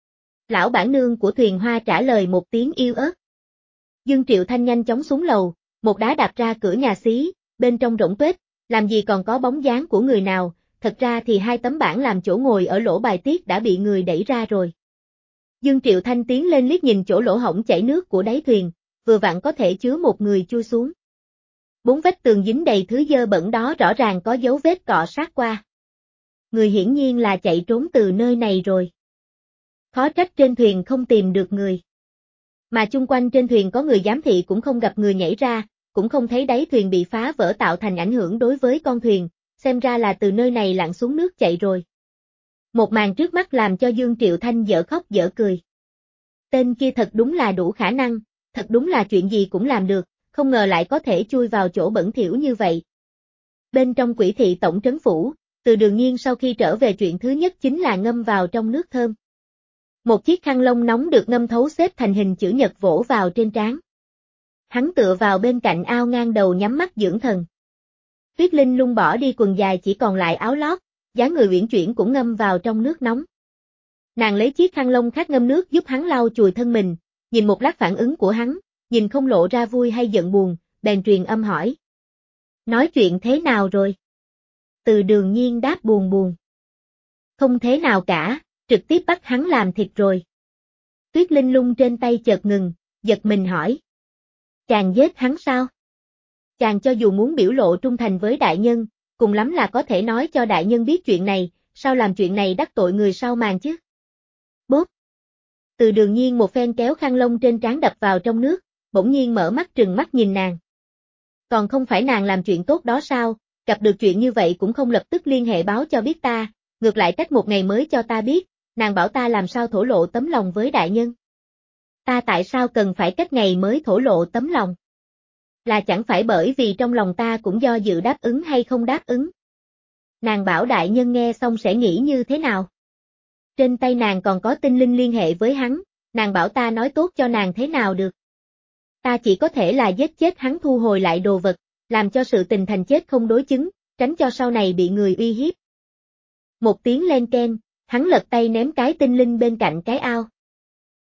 Lão bản nương của thuyền hoa trả lời một tiếng yêu ớt. Dương Triệu Thanh nhanh chóng xuống lầu, một đá đạp ra cửa nhà xí, bên trong rỗng tuếch, làm gì còn có bóng dáng của người nào, thật ra thì hai tấm bảng làm chỗ ngồi ở lỗ bài tiết đã bị người đẩy ra rồi. Dương Triệu Thanh tiến lên liếc nhìn chỗ lỗ hổng chảy nước của đáy thuyền, vừa vặn có thể chứa một người chui xuống. Bốn vách tường dính đầy thứ dơ bẩn đó rõ ràng có dấu vết cọ sát qua. Người hiển nhiên là chạy trốn từ nơi này rồi. Khó trách trên thuyền không tìm được người. Mà chung quanh trên thuyền có người giám thị cũng không gặp người nhảy ra, cũng không thấy đáy thuyền bị phá vỡ tạo thành ảnh hưởng đối với con thuyền, xem ra là từ nơi này lặn xuống nước chạy rồi. Một màn trước mắt làm cho Dương Triệu Thanh dở khóc dở cười. Tên kia thật đúng là đủ khả năng, thật đúng là chuyện gì cũng làm được, không ngờ lại có thể chui vào chỗ bẩn thỉu như vậy. Bên trong quỷ thị tổng trấn phủ, Từ Đường Nhiên sau khi trở về chuyện thứ nhất chính là ngâm vào trong nước thơm. Một chiếc khăn lông nóng được ngâm thấu xếp thành hình chữ nhật vỗ vào trên trán. Hắn tựa vào bên cạnh ao ngang đầu nhắm mắt dưỡng thần. Tuyết Linh Lung bỏ đi quần dài chỉ còn lại áo lót, dáng người uyển chuyển cũng ngâm vào trong nước nóng. Nàng lấy chiếc khăn lông khác ngâm nước giúp hắn lau chùi thân mình, nhìn một lát phản ứng của hắn, nhìn không lộ ra vui hay giận buồn, bèn truyền âm hỏi. Nói chuyện thế nào rồi? Từ Đường Nhiên đáp buồn buồn. Không thế nào cả, trực tiếp bắt hắn làm thịt rồi. Tuyết Linh Lung trên tay chợt ngừng, giật mình hỏi. Chàng giết hắn sao? Chàng cho dù muốn biểu lộ trung thành với đại nhân, cùng lắm là có thể nói cho đại nhân biết chuyện này, sao làm chuyện này đắc tội người sau màn chứ? Bốp! Từ Đường Nhiên một phen kéo khăn lông trên trán đập vào trong nước, bỗng nhiên mở mắt trừng mắt nhìn nàng. Còn không phải nàng làm chuyện tốt đó sao, gặp được chuyện như vậy cũng không lập tức liên hệ báo cho biết ta, ngược lại cách một ngày mới cho ta biết, nàng bảo ta làm sao thổ lộ tấm lòng với đại nhân. Ta tại sao cần phải cách ngày mới thổ lộ tấm lòng? Là chẳng phải bởi vì trong lòng ta cũng do dự đáp ứng hay không đáp ứng. Nàng bảo đại nhân nghe xong sẽ nghĩ như thế nào? Trên tay nàng còn có tinh linh liên hệ với hắn, nàng bảo ta nói tốt cho nàng thế nào được? Ta chỉ có thể là giết chết hắn thu hồi lại đồ vật, làm cho sự tình thành chết không đối chứng, tránh cho sau này bị người uy hiếp. Một tiếng len keng, hắn lật tay ném cái tinh linh bên cạnh cái ao.